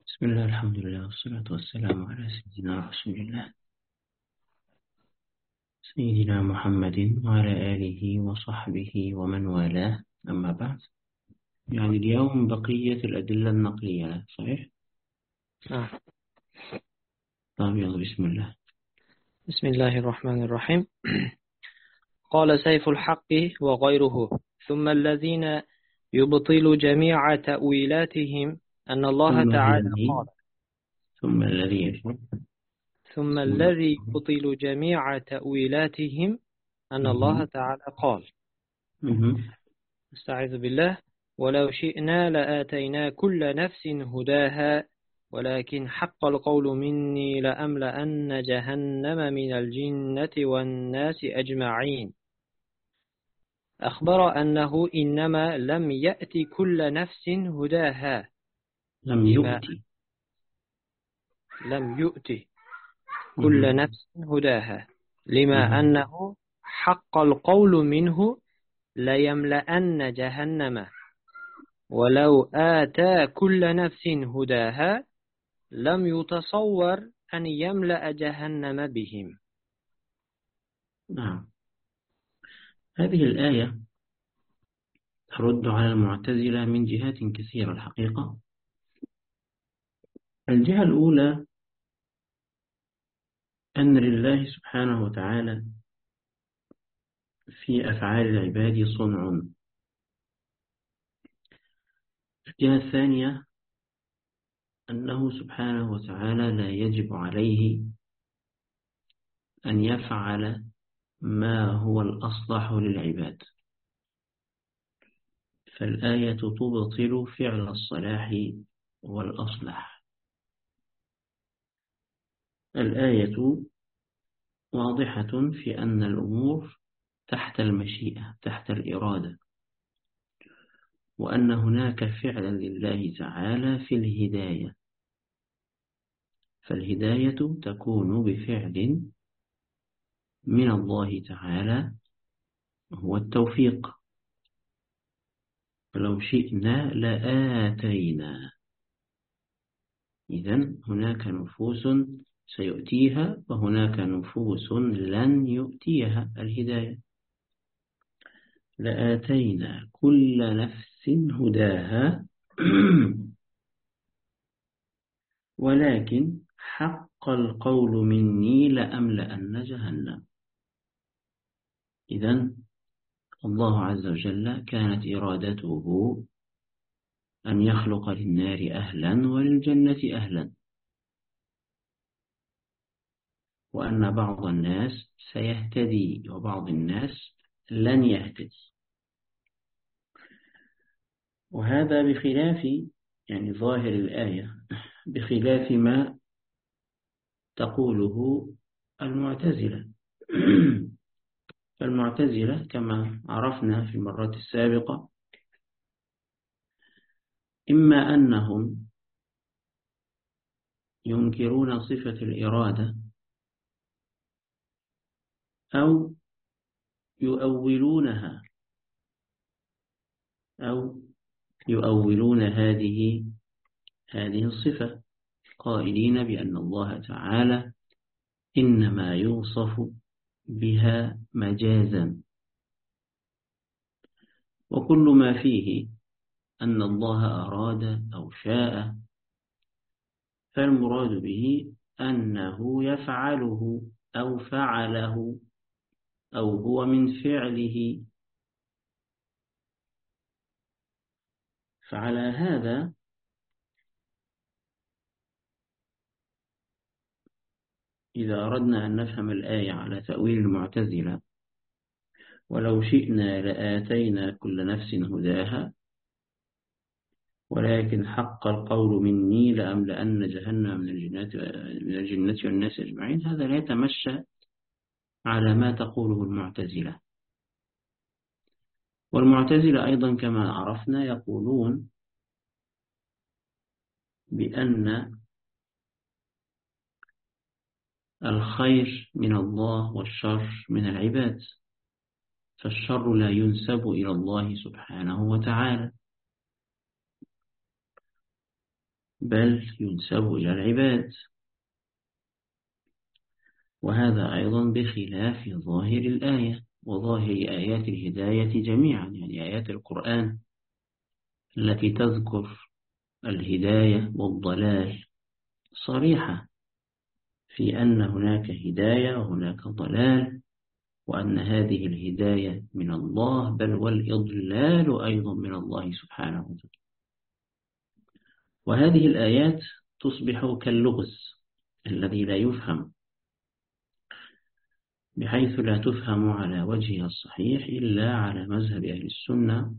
بسم الله، الحمد لله، والصلاة والسلام على سيدنا رسول الله سيدنا محمد وعلى آله وصحبه ومن والاه. أما بعد، يعني اليوم بقية الأدلة النقلية، صحيح؟ نعم. طيب، يلا بسم الله. بسم الله الرحمن الرحيم. قال سيف الحق وغيره: ثم الذين يبطل جميع تأويلاتهم أن الله ثم تعالى الذي قال ثم الذي يشرب. ثم بسم الله. الذي يبطل جميع تأويلاتهم أن الله مهم. تعالى قال. مهم. استعذ بالله: ولو شئنا لآتينا كل نفس هداها ولكن حق القول مني لأملأن جهنم من الجنة والناس أجمعين. أخبر أنه إنما لم يأت كل نفس هداها لم لما يؤتي. لم يؤت كل مهم. نفس هداها لما مهم. أنه حق القول منه ليملأن جهنم، ولو آتى كل نفس هداها لم يتصور أن يملأ جهنم بهم. نعم. هذه الآية ترد على المعتزلة من جهات كثيرة الحقيقة. الجهة الأولى أن لله سبحانه وتعالى في أفعال العباد صنع. الجهة الثانية أنه سبحانه وتعالى لا يجب عليه أن يفعل ما هو الأصلح للعباد، فالآية تبطل فعل الصلاح والأصلح. الآية واضحة في أن الأمور تحت المشيئة، تحت الإرادة، وأن هناك فعلا لله تعالى في الهداية، فالهداية تكون بفعل من الله تعالى، هو التوفيق. فلو شئنا لآتينا، إذن هناك نفوس سيؤتيها وهناك نفوس لن يؤتيها الهداية. لآتينا كل نفس هداها ولكن حق القول مني لأملأن جهنم. إذن الله عز وجل كانت إرادته أن يخلق للنار أهلا وللجنة أهلا، وأن بعض الناس سيهتدي وبعض الناس لن يهتدي. وهذا بخلاف، يعني ظاهر الآية، بخلاف ما تقوله المعتزلة. فالمعتزلة كما عرفنا في المرات السابقة إما أنهم ينكرون صفة الإرادة أو يؤولونها، أو يؤولون هذه الصفة، قائلين بأن الله تعالى إنما يوصف بها مجازا، وكل ما فيه أن الله أراد أو شاء فالمراد به أنه يفعله أو فعله أو هو من فعله. فعلى هذا إذا أردنا أن نفهم الآية على تأويل المعتزلة، ولو شئنا لآتينا كل نفس هداها ولكن حق القول مني لأملأن جهنم من الجنة والناس أجمعين، هذا لا يتمشى على ما تقوله المعتزلة. والمعتزلة أيضا كما عرفنا يقولون بأن الخير من الله والشر من العباد، فالشر لا ينسب إلى الله سبحانه وتعالى. بل ينسب إلى العباد، وهذا أيضا بخلاف ظاهر الآية وظاهر آيات الهداية جميعا، يعني آيات القرآن التي تذكر الهداية والضلال صريحة في أن هناك هداية وهناك ضلال، وأن هذه الهداية من الله، بل والإضلال أيضا من الله سبحانه وتعالى. وهذه الآيات تصبح كاللغز الذي لا يفهم، بحيث لا تفهم على وجهها الصحيح إلا على مذهب أهل السنة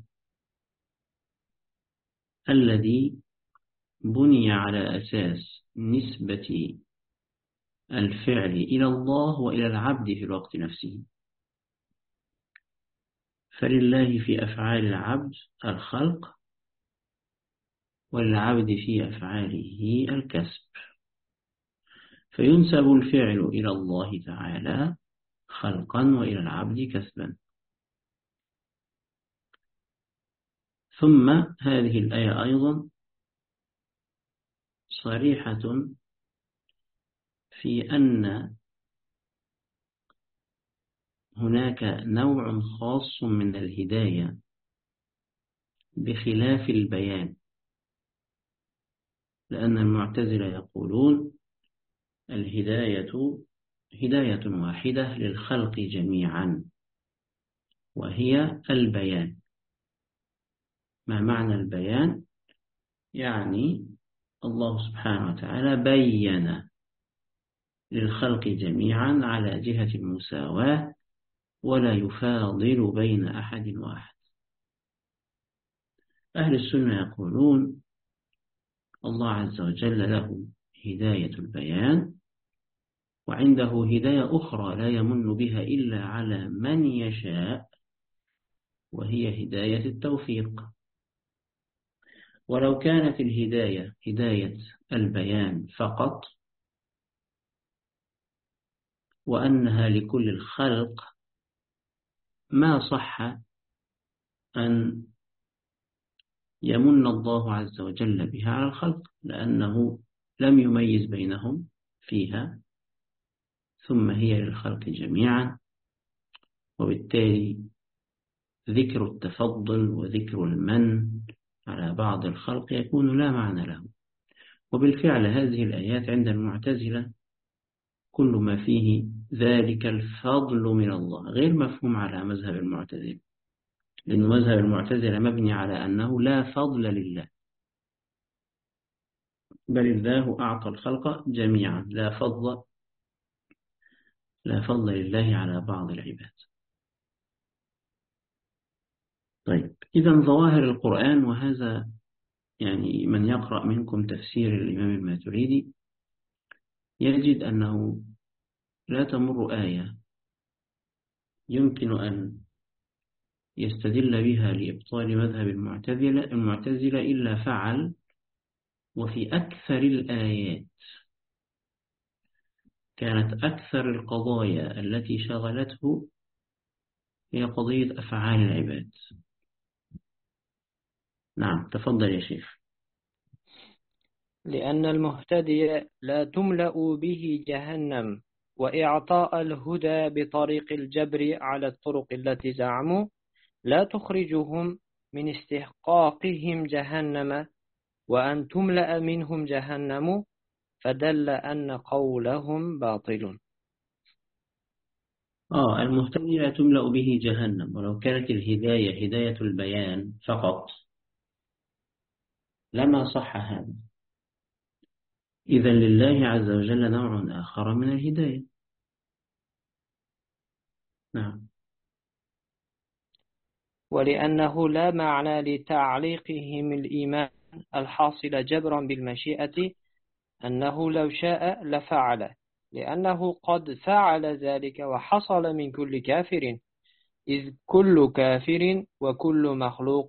الذي بني على أساس نسبة الفعل إلى الله وإلى العبد في الوقت نفسه. فلله في أفعال العبد الخلق، وللعبد في أفعاله الكسب، فينسب الفعل إلى الله تعالى خلقا وإلى العبد كسبا. ثم هذه الآية أيضا صريحة في أن هناك نوع خاص من الهداية بخلاف البيان، لأن المعتزلة يقولون الهداية هداية واحدة للخلق جميعا، وهي البيان. ما معنى البيان؟ يعني الله سبحانه وتعالى بين للخلق جميعا على جهة المساواة، ولا يفاضل بين أحد وأحد. أهل السنة يقولون الله عز وجل له هداية البيان، وعنده هداية أخرى لا يمن بها إلا على من يشاء، وهي هداية التوفيق. ولو كانت الهداية هداية البيان فقط، وأنها لكل الخلق، ما صح أن يمن الله عز وجل بها على الخلق، لأنه لم يميز بينهم فيها، ثم هي للخلق جميعا، وبالتالي ذكر التفضل وذكر المن على بعض الخلق يكون لا معنى له. وبالفعل هذه الآيات عند المعتزلة كل ما فيه ذلك الفضل من الله غير مفهوم على مذهب المعتزلة، لأن مذهب المعتزلة مبني على أنه لا فضل لله، بل الله أعطى الخلق جميعا، لا فضل لله على بعض العباد. طيب، إذا ظواهر القرآن، وهذا يعني من يقرأ منكم تفسير الإمام الماتريدي يجد أنه لا تمر آية يمكن أن يستدل بها لإبطال مذهب المعتزلة إلا فعل، وفي أكثر الآيات كانت أكثر القضايا التي شغلته هي قضية أفعال العباد. نعم، تفضل يا شيخ. لأن المهتدي لا تملأ به جهنم، وإعطاء الهدى بطريق الجبر على الطرق التي زعموا لا تخرجهم من استحقاقهم جهنم، وأن تملأ منهم جهنم، فدل أن قولهم باطل. المهتدي لا تملأ به جهنم، ولو كانت الهداية هداية البيان فقط لما صح هذا. إذا لله عز وجل نوع آخر من الهداية. نعم. ولأنه لا معنى لتعليقهم الإيمان الحاصل جبرا بالمشيئة أنه لو شاء لفعل، لأنه قد فعل ذلك وحصل من كل كافر، إذ كل كافر وكل مخلوق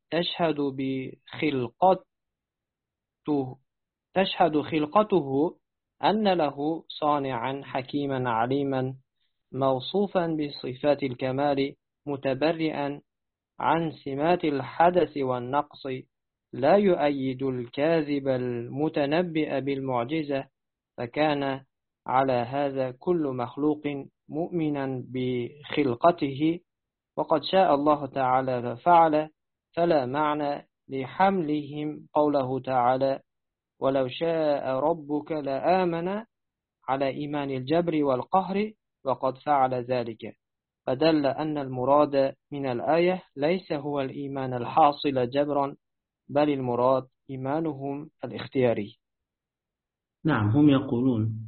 تشهد خلقته أن له صانعا حكيما عليما موصوفا بصفات الكمال متبرئا عن سمات الحدث والنقص، لا يؤيد الكاذب المتنبئ بالمعجزة، فكان على هذا كل مخلوق مؤمنا بخلقته، وقد شاء الله تعالى ففعل، فلا معنى لحملهم قوله تعالى: ولو شاء ربك لآمن، على إيمان الجبر والقهر، وقد فعل ذلك، فدل أن المراد من الآية ليس هو الإيمان الحاصل جبرا، بل المراد إيمانهم الاختياري. نعم، هم يقولون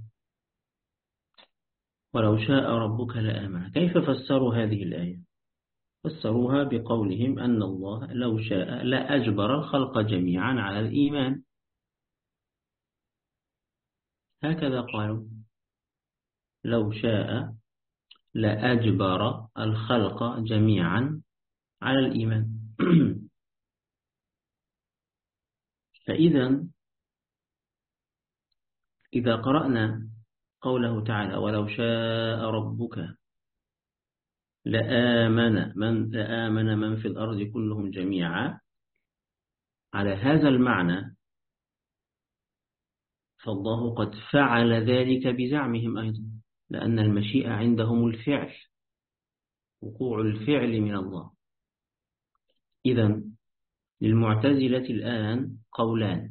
ولو شاء ربك لآمن. كيف فسروا هذه الآية؟ فسروها بقولهم أن الله لو شاء لأجبر الخلق جميعا على الإيمان. هكذا قالوا: لو شاء لأجبر الخلق جميعا على الإيمان. فإذا إذا قرأنا قوله تعالى: ولو شاء ربك لآمن من في الأرض كلهم جميعا، على هذا المعنى، فالله قد فعل ذلك بزعمهم أيضا، لأن المشيئة عندهم الفعل، وقوع الفعل من الله. إذن للمعتزلة الآن قولان: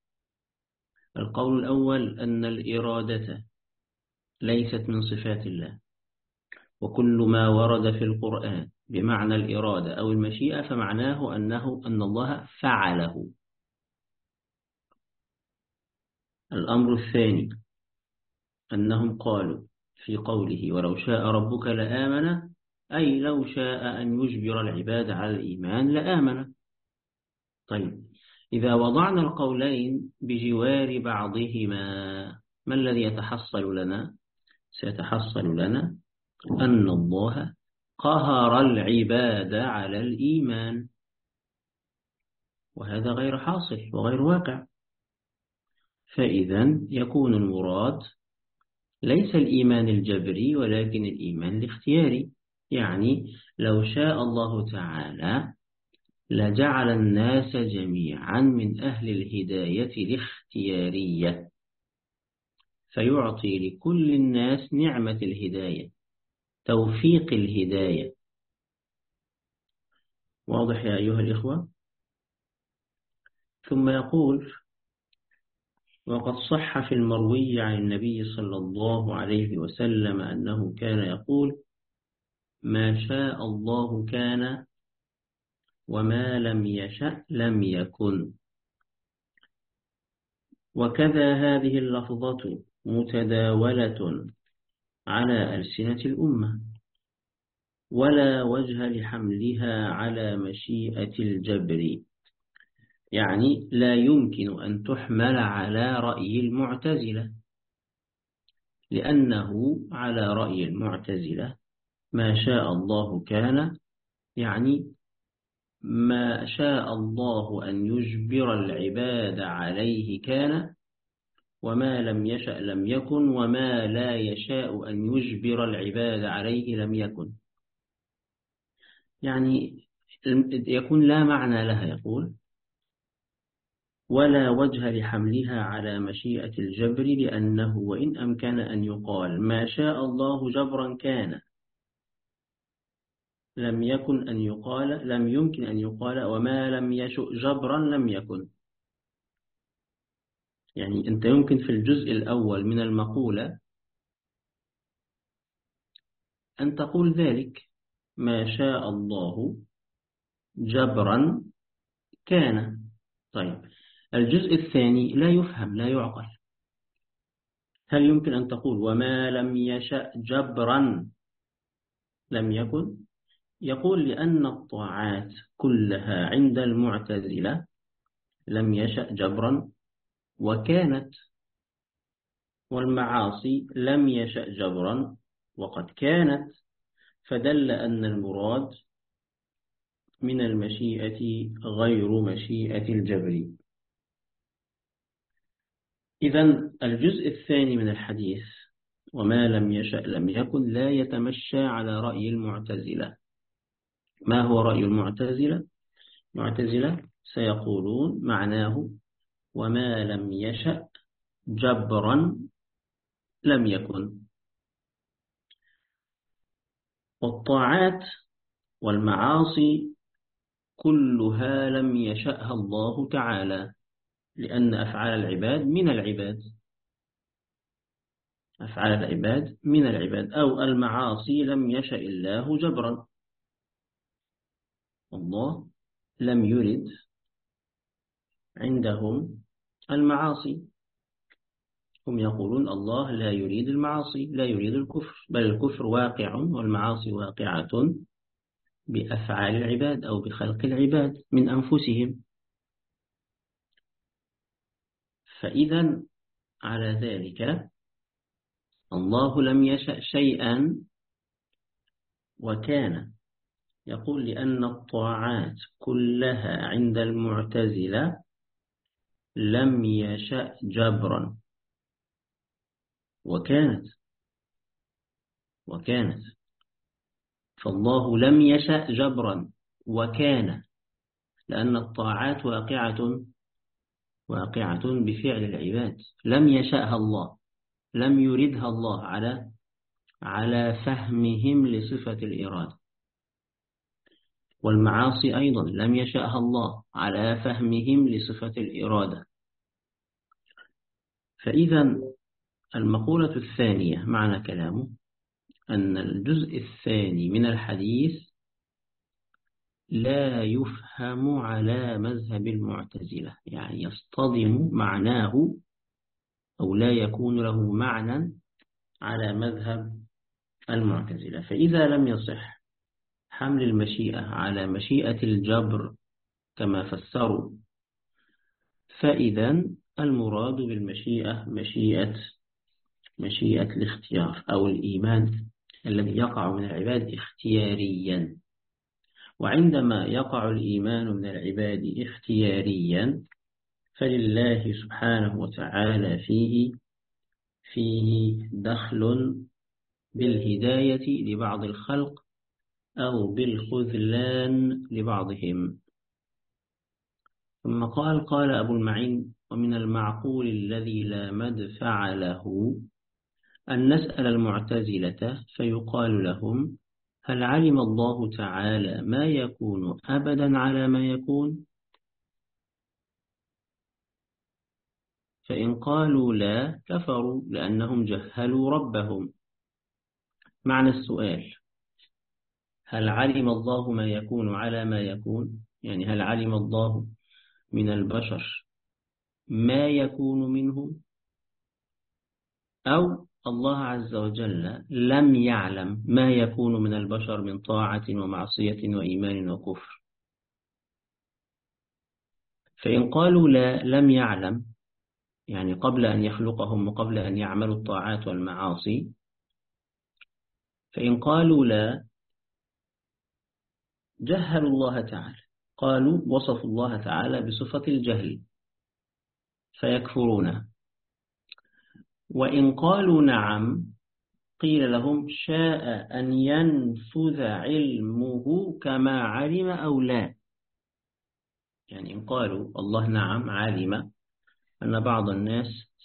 القول الأول أن الإرادة ليست من صفات الله، وكل ما ورد في القرآن بمعنى الإرادة أو المشيئة فمعناه أن الله فعله. الأمر الثاني أنهم قالوا في قوله ولو شاء ربك لآمن، أي لو شاء أن يجبر العباد على الإيمان لآمن. طيب، إذا وضعنا القولين بجوار بعضهما، ما الذي يتحصل لنا؟ سيتحصل لنا أن الله قهر العباد على الإيمان، وهذا غير حاصل وغير واقع. فإذا يكون المراد ليس الإيمان الجبري ولكن الإيمان الاختياري. يعني لو شاء الله تعالى لجعل الناس جميعا من أهل الهداية الاختيارية، فيعطي لكل الناس نعمة الهداية، توفيق الهداية. واضح يا أيها الإخوة؟ ثم يقول: وقد صح في المروي عن النبي صلى الله عليه وسلم أنه كان يقول: ما شاء الله كان، وما لم يشأ لم يكن. وكذا هذه اللفظة متداولة على ألسنة الأمة، ولا وجه لحملها على مشيئة الجبر، يعني لا يمكن أن تحمل على رأي المعتزلة، لأنه على رأي المعتزلة ما شاء الله كان، يعني ما شاء الله أن يجبر العباد عليه كان، وما لم يشأ لم يكن، وما لا يشاء أن يجبر العباد عليه لم يكن. يعني يكون لا معنى لها. يقول: ولا وجه لحملها على مشيئة الجبر، لأنه وإن أمكن أن يقال ما شاء الله جبرا كان، لم يمكن أن يقال وما لم يشأ جبرا لم يكن. يعني أنت يمكن في الجزء الأول من المقولة أن تقول ذلك: ما شاء الله جبرا كان. طيب، الجزء الثاني لا يفهم، لا يعقل. هل يمكن أن تقول وما لم يشأ جبرا لم يكن؟ يقول: لأن الطاعات كلها عند المعتزلة لم يشأ جبرا وكانت، والمعاصي لم يشأ جبرا وقد كانت، فدل أن المراد من المشيئة غير مشيئة الجبر. إذن الجزء الثاني من الحديث وما لم يشأ لم يكن لا يتمشى على رأي المعتزلة. ما هو رأي المعتزلة؟ المعتزلة سيقولون معناه وما لم يشأ جبرا لم يكن. والطاعات والمعاصي كلها لم يشأها الله تعالى، لأن أفعال العباد من العباد، أفعال العباد من العباد، أو المعاصي لم يشأ الله جبرا. الله لم يرد عندهم المعاصي، هم يقولون الله لا يريد المعاصي، لا يريد الكفر، بل الكفر واقع والمعاصي واقعة بأفعال العباد أو بخلق العباد من أنفسهم. فإذا على ذلك الله لم يشأ شيئا وكان. يقول لأن الطاعات كلها عند المعتزلة لم يشأ جبرا، وكانت فالله لم يشأ جبرا وكان، لأن الطاعات واقعة بفعل العباد، لم يشأها الله، لم يردها الله على فهمهم لصفة الإرادة. والمعاصي أيضا لم يشأها الله على فهمهم لصفة الإرادة. فإذا المقولة الثانية معنى كلامه أن الجزء الثاني من الحديث لا يفهم على مذهب المعتزلة، يعني يصطدم معناه أو لا يكون له معنى على مذهب المعتزلة. فإذا لم يصح حمل المشيئة على مشيئة الجبر كما فسروا، فإذا المراد بالمشيئة مشيئة الاختيار أو الإيمان الذي يقع من العباد اختياريا. وعندما يقع الإيمان من العباد اختياريا فلله سبحانه وتعالى فيه دخل بالهداية لبعض الخلق أو بالخذلان لبعضهم. ثم قال أبو المعين: ومن المعقول الذي لا مدفع له أن نسأل المعتزلة فيقال لهم: هل علم الله تعالى ما يكون أبدا على ما يكون؟ فإن قالوا لا كفروا لأنهم جهلوا ربهم. معنى السؤال: هل علم الله ما يكون على ما يكون؟ يعني هل علم الله من البشر ما يكون منهم، أو الله عز وجل لم يعلم ما يكون من البشر من طاعة ومعصية وإيمان وكفر؟ فإن قالوا لا لم يعلم، يعني قبل أن يخلقهم وقبل أن يعملوا الطاعات والمعاصي، فإن قالوا لا جهلوا الله تعالى، قالوا وصفوا الله تعالى بصفة الجهل فيكفرون. وإن قالوا نعم قيل لهم: شاء أن ينفذ علمه كما علم أو لا. يعني إن قالوا الله نعم علم أن بعض الناس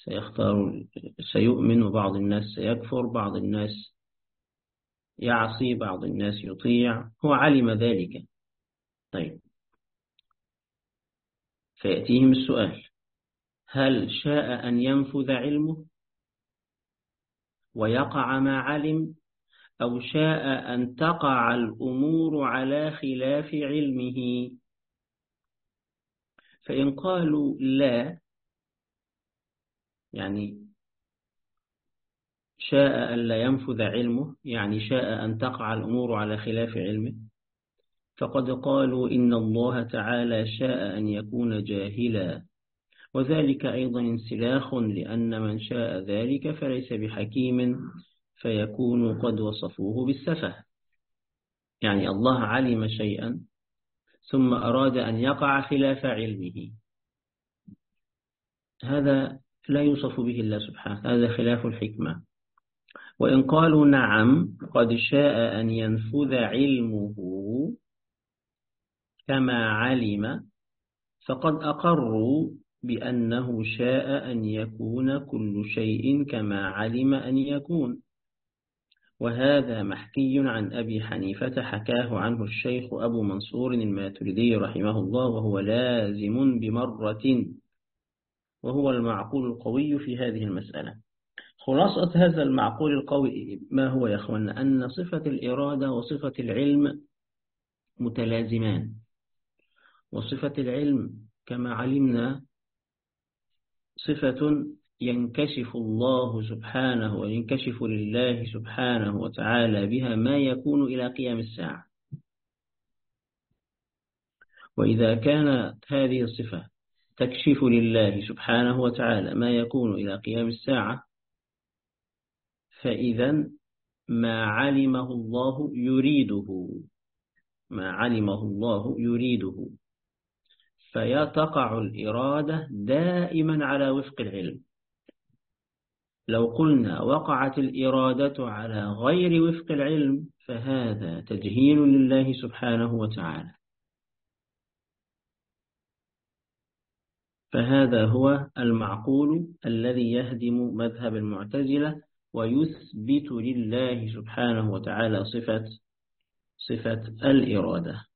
سيؤمن وبعض الناس سيكفر، بعض الناس يعصي بعض الناس يطيع، هو علم ذلك. طيب، فيأتيهم السؤال: هل شاء أن ينفذ علمه ويقع ما علم، أو شاء أن تقع الأمور على خلاف علمه؟ فإن قالوا لا، يعني شاء أن لا ينفذ علمه، يعني شاء أن تقع الأمور على خلاف علمه، فقد قالوا إن الله تعالى شاء أن يكون جاهلا، وذلك أيضا انسلاخ، لأن من شاء ذلك فليس بحكيم فيكون قد وصفوه بالسفه. يعني الله علم شيئا ثم أراد أن يقع خلاف علمه، هذا لا يوصف به الله سبحانه، هذا خلاف الحكمة. وإن قالوا نعم قد شاء أن ينفذ علمه كما علم، فقد أقروا بأنه شاء أن يكون كل شيء كما علم أن يكون، وهذا محكي عن أبي حنيفة حكاه عنه الشيخ أبو منصور الماتريدي رحمه الله، وهو لازم بمرة، وهو المعقول القوي في هذه المسألة. خلاصة هذا المعقول القوي ما هو يا أخوان؟ أن صفة الإرادة وصفة العلم متلازمان، وصفة العلم كما علمنا صفة ينكشف الله سبحانه وينكشف لله سبحانه وتعالى بها ما يكون إلى قيام الساعة. وإذا كانت هذه الصفة تكشف لله سبحانه وتعالى ما يكون إلى قيام الساعة، فإذا ما علمه الله يريده، ما علمه الله يريده، فيتقع الإرادة دائما على وفق العلم. لو قلنا وقعت الإرادة على غير وفق العلم فهذا تجهيل لله سبحانه وتعالى. فهذا هو المعقول الذي يهدم مذهب المعتزلة ويثبت لله سبحانه وتعالى صفة الإرادة.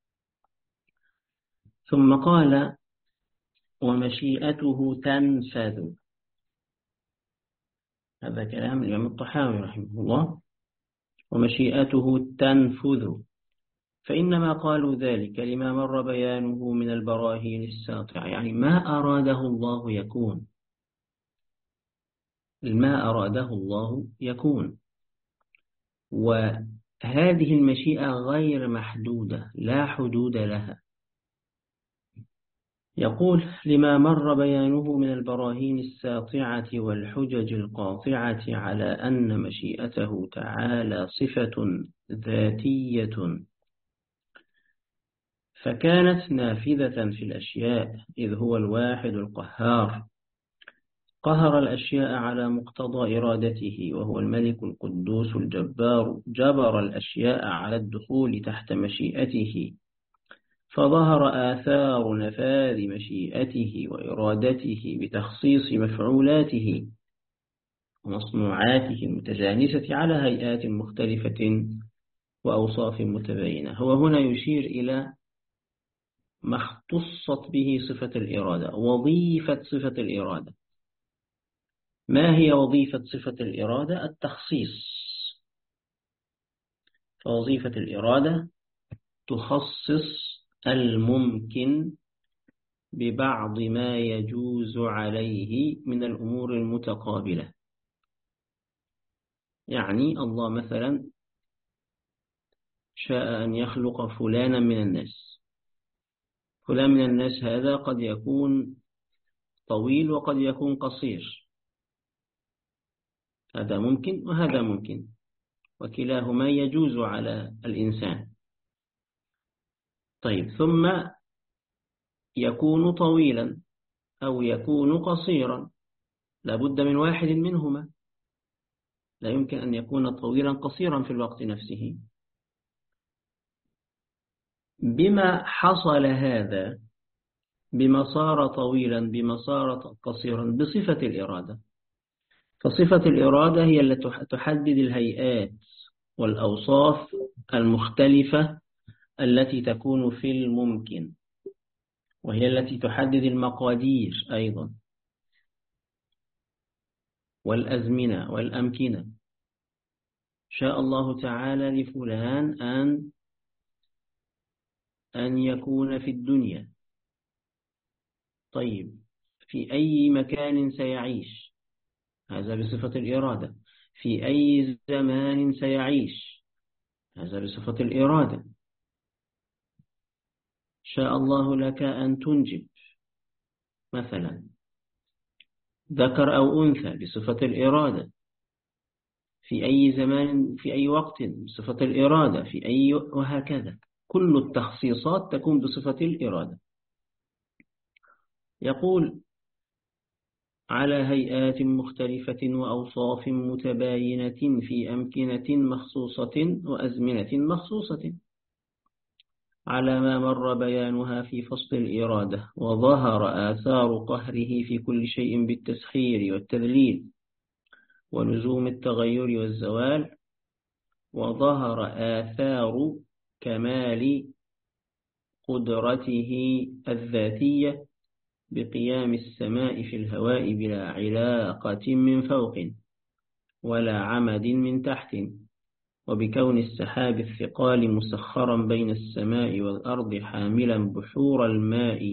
ثم قال ومشيئته تنفذ. هذا كلام الإمام الطحاوي رحمه الله. ومشيئته تنفذ، فإنما قالوا ذلك لما مر بيانه من البراهين الساطعة، يعني ما أراده الله يكون، ما أراده الله يكون. وهذه المشيئة غير محدودة، لا حدود لها. يقول لما مر بيانه من البراهين الساطعة والحجج القاطعة على أن مشيئته تعالى صفة ذاتية، فكانت نافذة في الأشياء، إذ هو الواحد القهار، قهر الأشياء على مقتضى إرادته، وهو الملك القدوس الجبار، جبر الأشياء على الدخول تحت مشيئته، فظهر آثار نفاذ مشيئته وإرادته بتخصيص مفعولاته ومصنوعاته المتجانسة على هيئات مختلفة وأوصاف متباينة. هو هنا يشير إلى ما اختصت به صفة الإرادة، وظيفة صفة الإرادة. ما هي وظيفة صفة الإرادة؟ التخصيص. فوظيفة الإرادة تخصص الممكن ببعض ما يجوز عليه من الأمور المتقابلة. يعني الله مثلا شاء أن يخلق فلانا من الناس، فلان من الناس هذا قد يكون طويل وقد يكون قصير، هذا ممكن وهذا ممكن، وكلاهما يجوز على الإنسان. طيب، ثم يكون طويلا أو يكون قصيرا، لابد من واحد منهما، لا يمكن أن يكون طويلا قصيرا في الوقت نفسه. بما حصل هذا، بما صار طويلا، بما صار قصيرا، بصفة الإرادة. فصفة الإرادة هي التي تحدد الهيئات والأوصاف المختلفة التي تكون في الممكن، وهي التي تحدد المقادير أيضا والأزمنة والأمكنة. شاء الله تعالى لفلان أن يكون في الدنيا. طيب، في أي مكان سيعيش؟ هذا بصفة الإرادة. في أي زمان سيعيش؟ هذا بصفة الإرادة. شاء الله لك أن تنجب مثلا، ذكر أو أنثى، بصفة الإرادة. في أي زمان، في أي وقت، بصفة الإرادة. في أي، وهكذا. كل التخصيصات تكون بصفة الإرادة. يقول على هيئات مختلفة وأوصاف متباينة في أمكنة مخصوصة وأزمنة مخصوصة. على ما مر بيانها في فصل الإرادة، وظهر آثار قهره في كل شيء بالتسخير والتذليل ولزوم التغير والزوال، وظهر آثار كمال قدرته الذاتية بقيام السماء في الهواء بلا علاقة من فوق ولا عمد من تحت، وبكون السحاب الثقال مسخرا بين السماء والأرض حاملا بحور الماء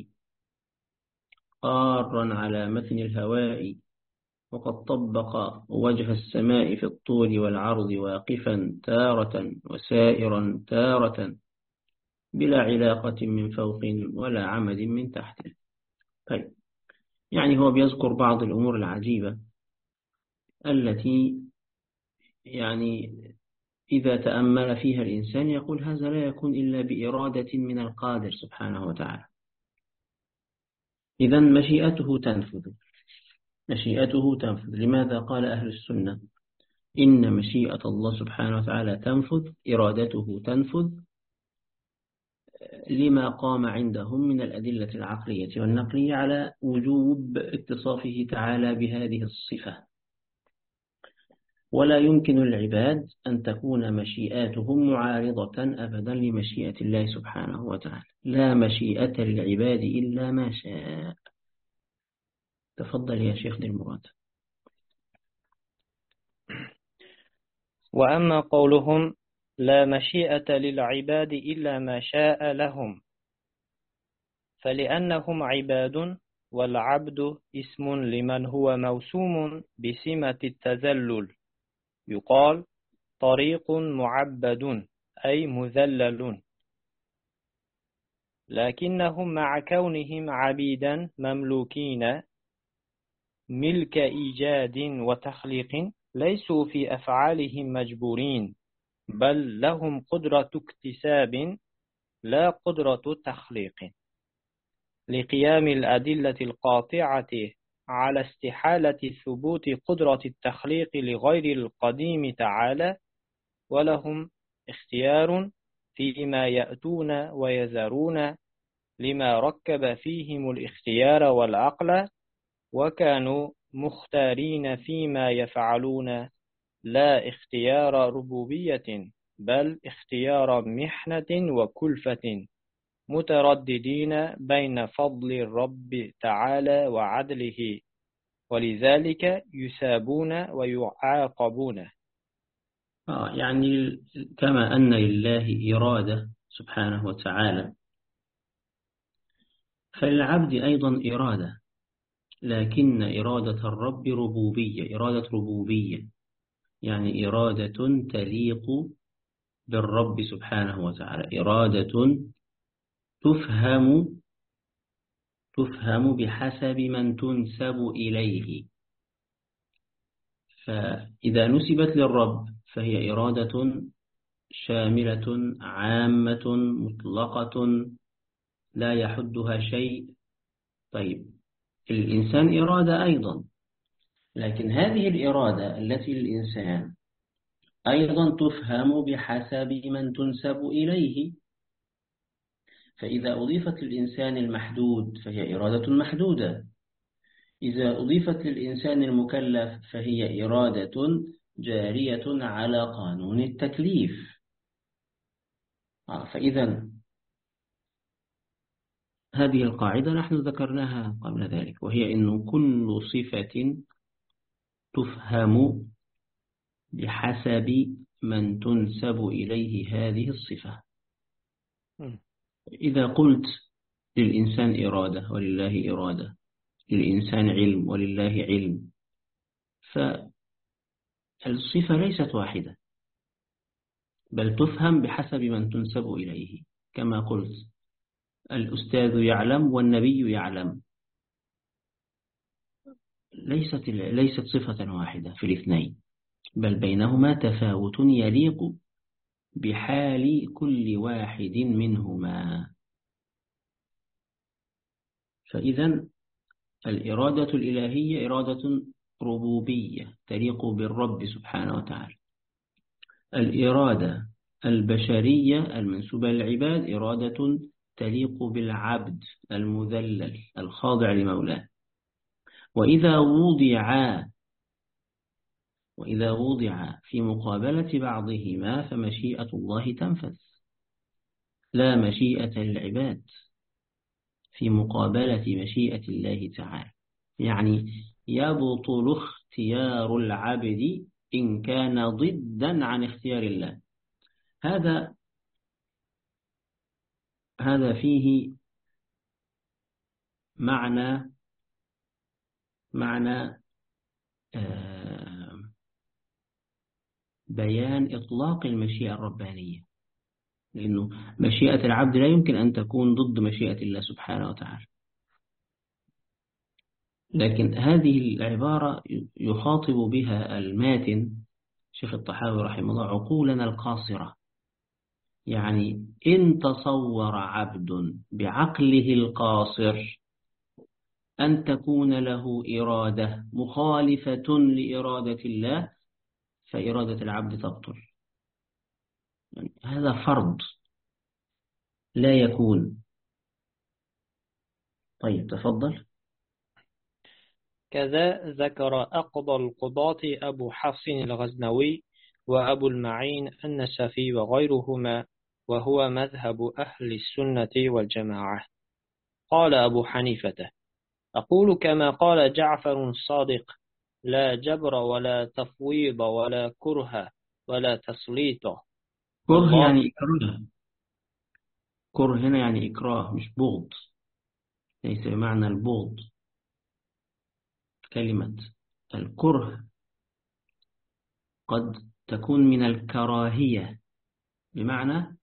قارا على متن الهواء، وقد طبق وجه السماء في الطول والعرض واقفا تارة وسائرا تارة بلا علاقة من فوق ولا عمد من تحت. طيب، يعني هو بيذكر بعض الأمور العجيبة التي يعني إذا تأمل فيها الإنسان يقول هذا لا يكون إلا بإرادة من القادر سبحانه وتعالى. إذن مشيئته تنفذ، مشيئته تنفذ. لماذا قال أهل السنة إن مشيئة الله سبحانه وتعالى تنفذ، إرادته تنفذ؟ لما قام عندهم من الأدلة العقلية والنقلية على وجوب اتصافه تعالى بهذه الصفة. ولا يمكن للعباد أن تكون مشيئاتهم معارضة أبدا لمشيئة الله سبحانه وتعالى. لا مشيئة للعباد إلا ما شاء. تفضل يا شيخ دي المراد. وأما قولهم لا مشيئة للعباد إلا ما شاء لهم، فلأنهم عباد، والعبد اسم لمن هو موسوم بسمة التذلل، يقال طريق معبد أي مذلل. لكنهم مع كونهم عبيدا مملوكين ملك إيجاد وتخليق ليسوا في أفعالهم مجبورين، بل لهم قدرة اكتساب لا قدرة تخليق، لقيام الأدلة القاطعة على استحالة ثبوت قدرة التخليق لغير القديم تعالى. ولهم اختيار فيما يأتون ويذرون لما ركب فيهم الاختيار والعقل، وكانوا مختارين فيما يفعلون لا اختيار ربوبية بل اختيار محنة وكلفة، مترددين بين فضل الرب تعالى وعدله، ولذلك يثابون ويعاقبون. يعني كما أن لله إرادة سبحانه وتعالى، فللعبد أيضا إرادة، لكن إرادة الرب ربوبية، إرادة ربوبية، يعني إرادة تليق بالرب سبحانه وتعالى، إرادة تفهم بحسب من تنسب إليه. فإذا نسبت للرب فهي إرادة شاملة عامة مطلقة لا يحدها شيء. طيب، الإنسان إرادة أيضا، لكن هذه الإرادة التي للإنسان أيضا تفهم بحسب من تنسب إليه. فإذا أضيفت للإنسان المحدود فهي إرادة محدودة، إذا أضيفت للإنسان المكلف فهي إرادة جارية على قانون التكليف. فإذا هذه القاعدة نحن ذكرناها قبل ذلك، وهي أن كل صفة تفهم بحسب من تنسب إليه هذه الصفة. إذا قلت للإنسان إرادة ولله إرادة، للإنسان علم ولله علم، فالصفة ليست واحدة، بل تفهم بحسب من تنسب إليه. كما قلت الأستاذ يعلم والنبي يعلم، ليست صفة واحدة في الاثنين، بل بينهما تفاوت يليق بحال كل واحد منهما. فإذا الإرادة الإلهية إرادة ربوبية تليق بالرب سبحانه وتعالى. الإرادة البشرية المنسوبة للعباد إرادة تليق بالعبد المذلل الخاضع لمولاه. وإذا وضع في مقابلة بعضهما فمشيئة الله تنفذ، لا مشيئة للعباد في مقابلة مشيئة الله تعالى. يعني يبطل اختيار العبد إن كان ضدا عن اختيار الله. هذا فيه معنى بيان إطلاق المشيئة الربانية، لأنه مشيئة العبد لا يمكن أن تكون ضد مشيئة الله سبحانه وتعالى. لكن هذه العبارة يخاطب بها الماتن شيخ الطحاوي رحمه الله عقولنا القاصرة. يعني إن تصور عبد بعقله القاصر أن تكون له إرادة مخالفة لإرادة الله فإرادة العبد تبطل. يعني هذا فرض لا يكون. طيب تفضل. كذا ذكر أقضى القضاة أبو حفص الغزنوي وأبو المعين النسفي وغيرهما، وهو مذهب أهل السنة والجماعة. قال أبو حنيفة: أقول كما قال جعفر الصادق: لا جبر ولا تفويض ولا كره ولا تسليط. كره والله يعني إكراه. كره هنا يعني إكراه مش بغض، ليس بمعنى البغض. كلمة الكره قد تكون من الكراهية بمعنى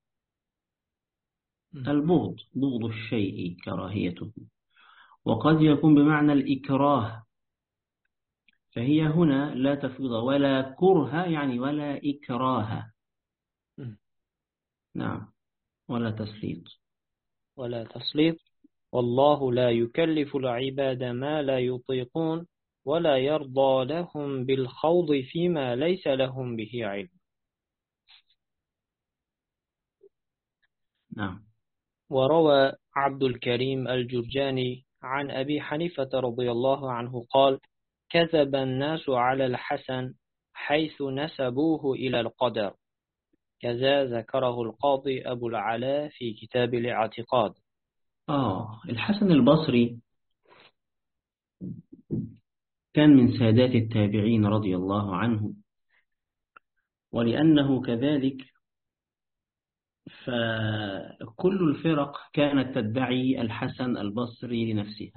البغض، بغض الشيء كراهيته، وقد يكون بمعنى الإكراه. فهي هنا لا تفويض ولا كره يعني ولا إكراه. نعم، ولا تسليط. ولا تسليط. والله لا يكلف العباد ما لا يطيقون، ولا يرضى لهم بالخوض فيما ليس لهم به علم. نعم. وروى عبد الكريم الجرجاني عن أبي حنيفة رضي الله عنه قال: كذب الناس على الحسن حيث نسبوه إلى القدر. كذا ذكره القاضي أبو العلاء في كتاب الاعتقاد. الحسن البصري كان من سادات التابعين رضي الله عنه، ولأنه كذلك فكل الفرق كانت تدعي الحسن البصري لنفسها.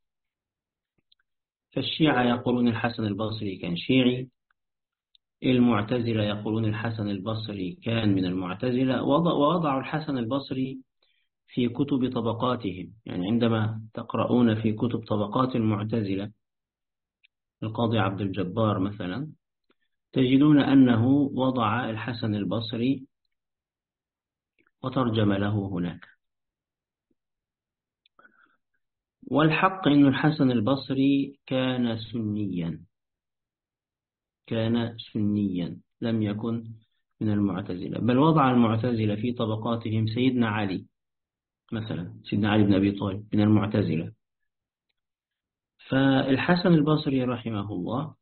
فالشيعة يقولون الحسن البصري كان شيعي، المعتزلة يقولون الحسن البصري كان من المعتزلة، ووضعوا الحسن البصري في كتب طبقاتهم. يعني عندما تقرؤون في كتب طبقات المعتزلة القاضي عبد الجبار مثلا تجدون أنه وضع الحسن البصري وترجم له هناك. والحق أن الحسن البصري كان سنيا لم يكن من المعتزلة، بل وضع المعتزلة في طبقاتهم سيدنا علي مثلا، سيدنا علي بن أبي طالب من المعتزلة. فالحسن البصري رحمه الله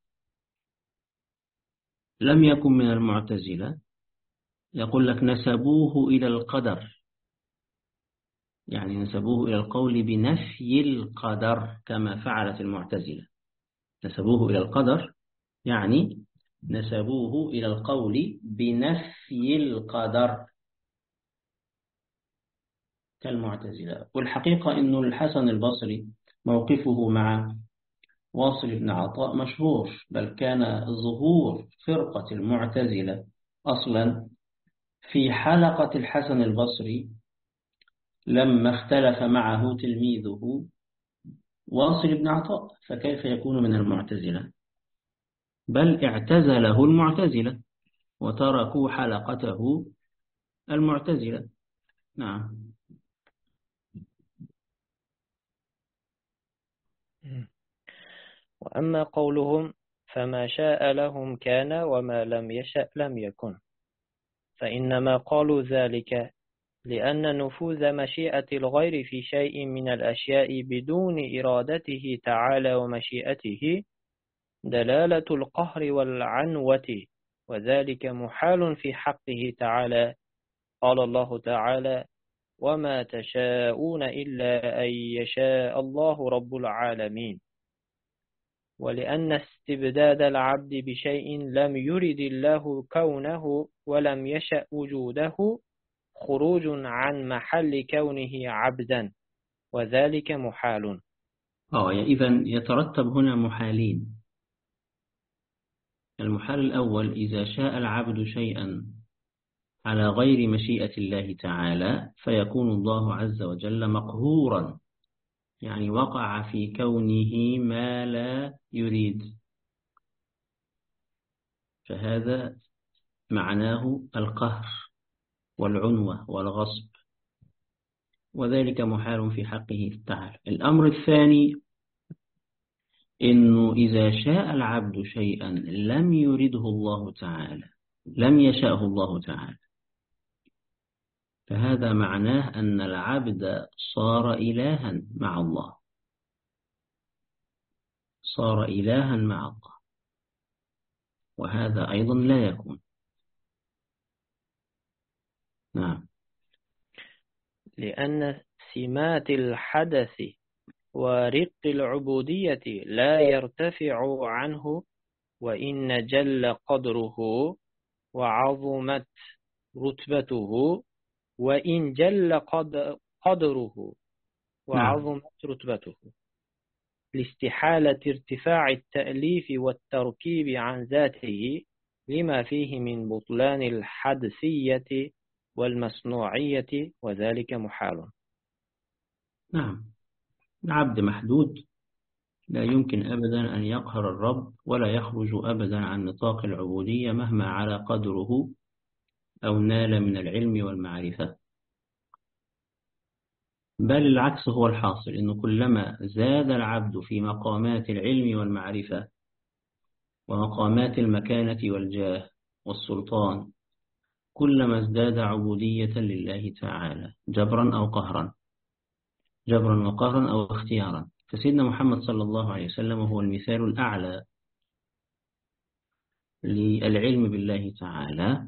لم يكن من المعتزلة. يقول لك نسبوه إلى القدر، يعني نسبوه إلى القول بنفي القدر كما فعلت المعتزلة. نسبوه إلى القدر يعني نسبوه إلى القول بنفي القدر كالمعتزلة. والحقيقة أن الحسن البصري موقفه مع واصل بن عطاء مشهور، بل كان ظهور فرقة المعتزلة أصلا في حلقة الحسن البصري لما اختلف معه تلميذه واصل بن عطاء، فكيف يكون من المعتزلة؟ بل اعتزله المعتزلة وتركوا حلقته المعتزلة. نعم. وأما قولهم: فما شاء لهم كان وما لم يشأ لم يكن. فإنما قالوا ذلك لأن نفوذ مشيئة الغير في شيء من الأشياء بدون إرادته تعالى ومشيئته دلالة القهر والعنوة، وذلك محال في حقه تعالى. قال الله تعالى: وما تشاءون إلا أن يشاء الله رب العالمين. ولأن استبداد العبد بشيء لم يرد الله كونه ولم يشأ وجوده خروج عن محل كونه عبدا، وذلك محال. إذن يترتب هنا محالين. المحال الأول: إذا شاء العبد شيئا على غير مشيئة الله تعالى فيكون الله عز وجل مقهورا، يعني وقع في كونه ما لا يريد، فهذا معناه القهر والعنوة والغصب، وذلك محال في حقه تعالى. الأمر الثاني: إنه إذا شاء العبد شيئا لم يرده الله تعالى، لم يشاءه الله تعالى، فهذا معناه أن العبد صار إلها مع الله، صار إلها مع الله، وهذا أيضا لا يكون. نعم. لأن سمات الحدث ورق العبودية لا يرتفع عنه، وإن جل قدره وعظمت رتبته، وإن جل قدره وعظمت رتبته لاستحالة ارتفاع التأليف والتركيب عن ذاته لما فيه من بطلان الحدثية والمصنوعية، وذلك محال. نعم. العبد محدود، لا يمكن أبدا أن يقهر الرب ولا يخرج أبدا عن نطاق العبودية مهما على قدره أو نال من العلم والمعرفة، بل العكس هو الحاصل، إنه كلما زاد العبد في مقامات العلم والمعرفة ومقامات المكانة والجاه والسلطان كلما ازداد عبودية لله تعالى جبرا أو قهرا، جبرا وقهرا أو اختيارا. فسيدنا محمد صلى الله عليه وسلم هو المثال الأعلى للعلم بالله تعالى،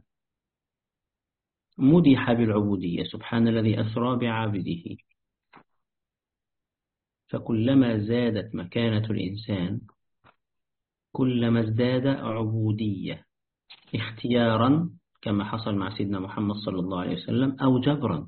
مدح بالعبودية: سبحان الذي أسرى بعبده. فكلما زادت مكانة الإنسان كلما ازداد عبودية، اختيارا كما حصل مع سيدنا محمد صلى الله عليه وسلم، أو جبرا.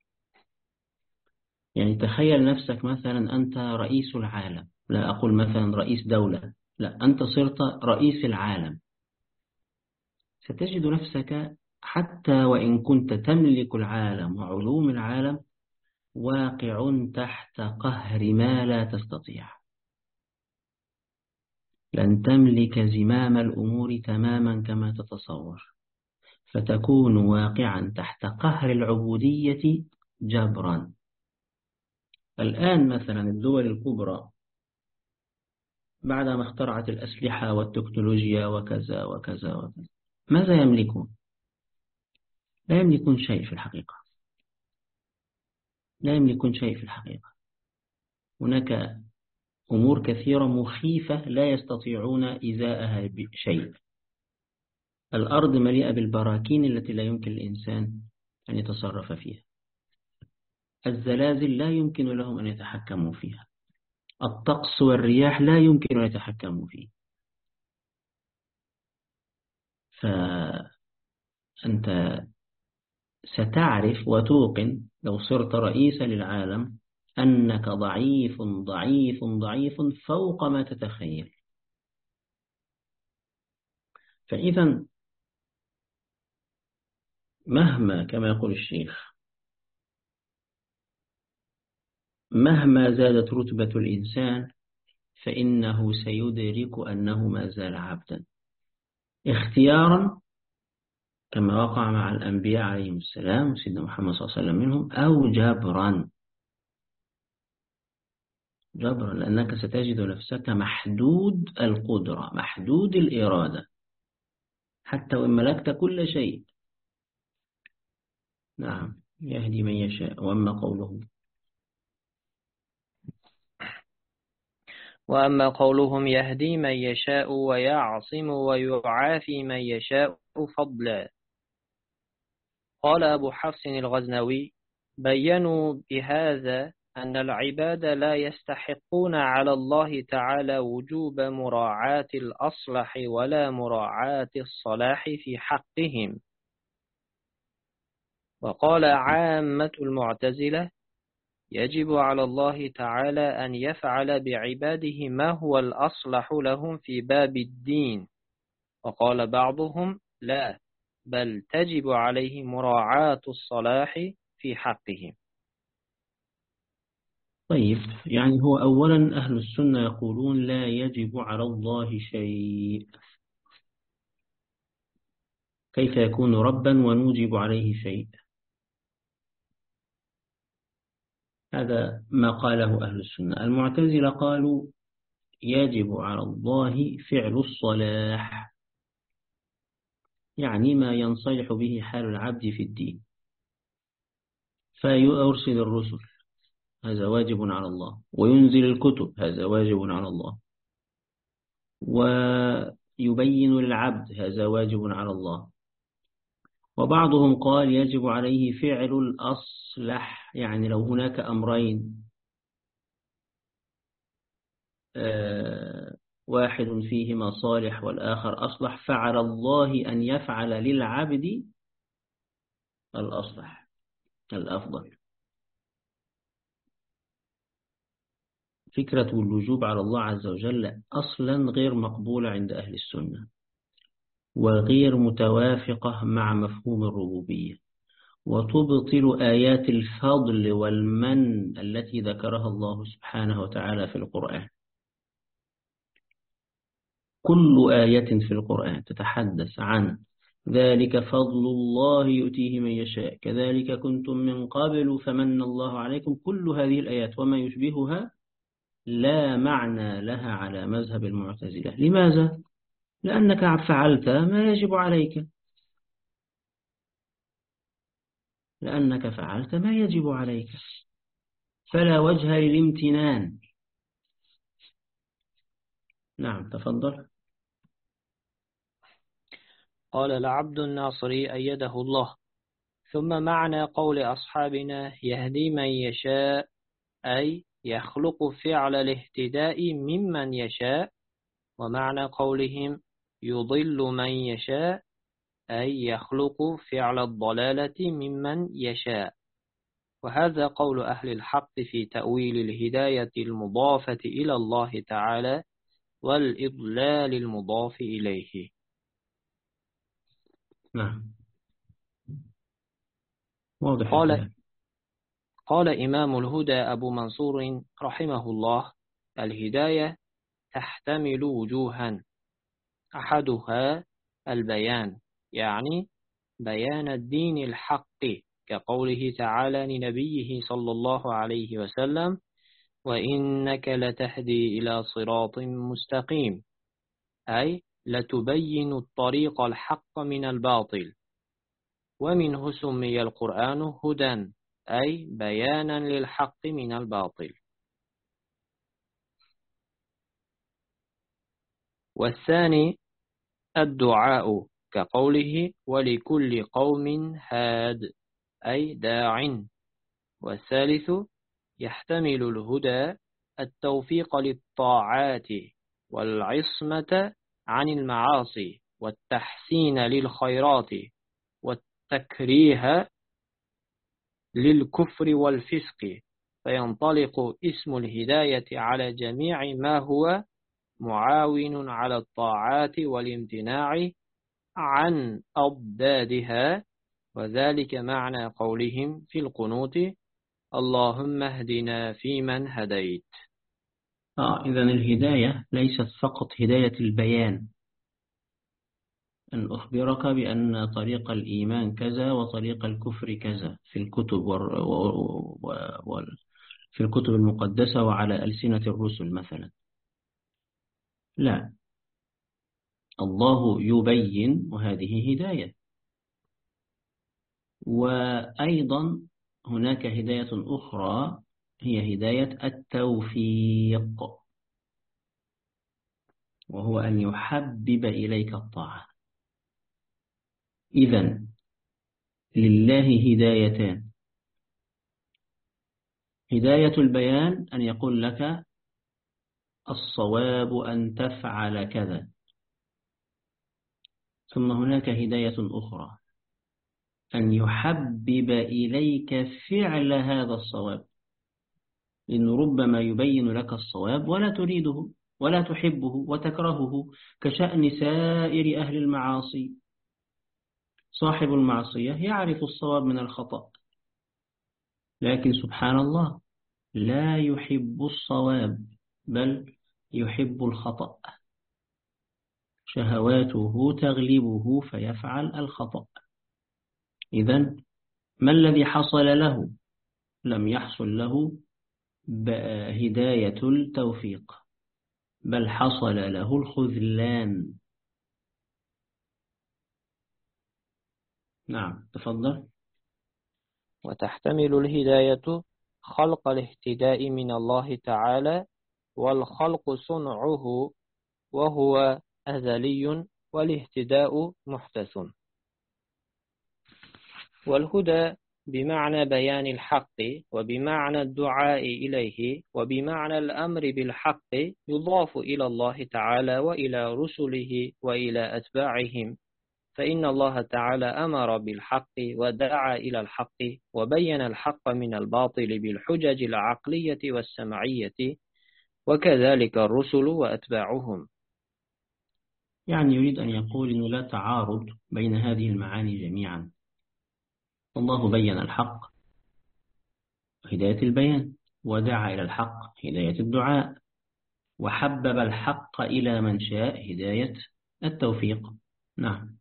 يعني تخيل نفسك مثلا أنت رئيس العالم، لا أقول مثلا رئيس دولة، لا، أنت صرت رئيس العالم، ستجد نفسك حتى وإن كنت تملك العالم وعلوم العالم واقع تحت قهر ما لا تستطيع، لن تملك زمام الأمور تماما كما تتصور، فتكون واقعا تحت قهر العبودية جبرا. الآن مثلا الدول الكبرى بعدما اخترعت الأسلحة والتكنولوجيا وكذا وكذا وكذا، ماذا يملكون؟ لا يملكون شيء في الحقيقة، لا يملكون شيء في الحقيقة. هناك أمور كثيرة مخيفة لا يستطيعون إزاءها بشيء. الأرض مليئة بالبراكين التي لا يمكن الإنسان أن يتصرف فيها. الزلازل لا يمكن لهم أن يتحكموا فيها. الطقس والرياح لا يمكن أن يتحكموا فيه. فأنت ستعرف وتوقن لو صرت رئيسا للعالم أنك ضعيف ضعيف ضعيف فوق ما تتخيل. فإذا مهما، كما يقول الشيخ، مهما زادت رتبة الإنسان فإنه سيدرك أنه ما زال عبدا، اختيارا كما وقع مع الأنبياء عليهم السلام سيدنا محمد صلى الله عليه وسلم منهم، أو جبرا، جبرا، لأنك ستجد نفسك محدود القدرة محدود الإرادة، حتى وإن ملكت كل شيء نعم يهدي من يشاء. وأما قولهم يهدي من يشاء ويعصم ويعافي من يشاء فضلا. قال أبو حفص الغزنوي: بيّنوا بهذا أن العباد لا يستحقون على الله تعالى وجوب مراعاة الأصلح ولا مراعاة الصلاح في حقهم. وقال عامة المعتزلة: يجب على الله تعالى أن يفعل بعباده ما هو الأصلح لهم في باب الدين. وقال بعضهم: لا، بل تجب عليه مراعاة الصلاح في حقهم. طيب، يعني هو أولا أهل السنة يقولون لا يجب على الله شيء. كيف يكون ربا ونوجب عليه شيء؟ هذا ما قاله أهل السنة. المعتزلة قالوا يجب على الله فعل الصلاح، يعني ما ينصلح به حال العبد في الدين، فيرسل الرسل، هذا واجب على الله، وينزل الكتب، هذا واجب على الله، ويبين للعبد، هذا واجب على الله. وبعضهم قال يجب عليه فعل الأصلح، يعني لو هناك أمرين واحد فيهما صالح والآخر أصلح، فعلى الله أن يفعل للعبد الأصلح الأفضل. فكرة الوجوب على الله عز وجل أصلا غير مقبولة عند أهل السنة، وغير متوافقة مع مفهوم الربوبية، وتبطل آيات الفضل والمن التي ذكرها الله سبحانه وتعالى في القرآن. كل آية في القرآن تتحدث عن ذلك فضل الله يؤتيه من يشاء، كذلك كنتم من قبل فمن الله عليكم، كل هذه الآيات وما يشبهها لا معنى لها على مذهب المعتزلة. لماذا؟ لأنك فعلت ما يجب عليك، لأنك فعلت ما يجب عليك، فلا وجه للامتنان. نعم تفضل. قال العبد الناصري أيده الله: ثم معنى قول أصحابنا يهدي من يشاء أي يخلق فعل الاهتداء ممن يشاء، ومعنى قولهم يضل من يشاء أي يخلق فعل الضلالة ممن يشاء. وهذا قول أهل الحق في تأويل الهداية المضافة إلى الله تعالى والإضلال المضاف إليه. نعم واضح الكلام. قال إمام الهدى أبو منصور رحمه الله: الهداية تحتمل وجوها، أحدها البيان، يعني بيان الدين الحق، كقوله تعالى لنبيه صلى الله عليه وسلم: وإنك لتهدي إلى صراط مستقيم، أي لتبين الطريق الحق من الباطل. ومنه سمي القرآن هدى، أي بيانا للحق من الباطل. والثاني الدعاء، كقوله ولكل قوم هاد، أي داع. والثالث يحتمل الهدى التوفيق للطاعات والعصمة عن المعاصي والتحسين للخيرات والتكريه للكفر والفسق، فينطلق اسم الهداية على جميع ما هو معاون على الطاعات والامتناع عن أضدادها. وذلك معنى قولهم في القنوت: اللهم اهدنا فيمن هديت. إذن الهداية ليست فقط هداية البيان، أن أخبرك بأن طريق الإيمان كذا وطريق الكفر كذا في الكتب في الكتب المقدسة وعلى ألسنة الرسل مثلا. لا، الله يبين، وهذه هداية. وأيضا هناك هداية أخرى هي هداية التوفيق، وهو أن يحبب إليك الطاعة. إذن لله هدايتان: هداية البيان أن يقول لك الصواب أن تفعل كذا، ثم هناك هداية أخرى أن يحبب إليك فعل هذا الصواب، لأنه ربما يبين لك الصواب ولا تريده ولا تحبه وتكرهه، كشأن سائر أهل المعاصي. صاحب المعصية يعرف الصواب من الخطأ، لكن سبحان الله لا يحب الصواب بل يحب الخطأ، شهواته تغلبه فيفعل الخطأ. إذن ما الذي حصل له؟ لم يحصل له هداية التوفيق، بل حصل له الخذلان. نعم، تفضل. وتحتمل الهداية خلق الاهتداء من الله تعالى، والخلق صنعه وهو أزلي، والاهتداء محدث. والهدى بمعنى بيان الحق، وبمعنى الدعاء إليه، وبمعنى الأمر بالحق، يضاف إلى الله تعالى وإلى رسله وإلى أتباعهم، فإن الله تعالى أمر بالحق ودعا إلى الحق وبين الحق من الباطل بالحجج العقلية والسمعية، وكذلك الرسل وأتباعهم. يعني يريد أن يقول إنه لا تعارض بين هذه المعاني جميعا. الله بين الحق، هداية البيان، ودعا إلى الحق، هداية الدعاء، وحبب الحق إلى من شاء، هداية التوفيق. نعم.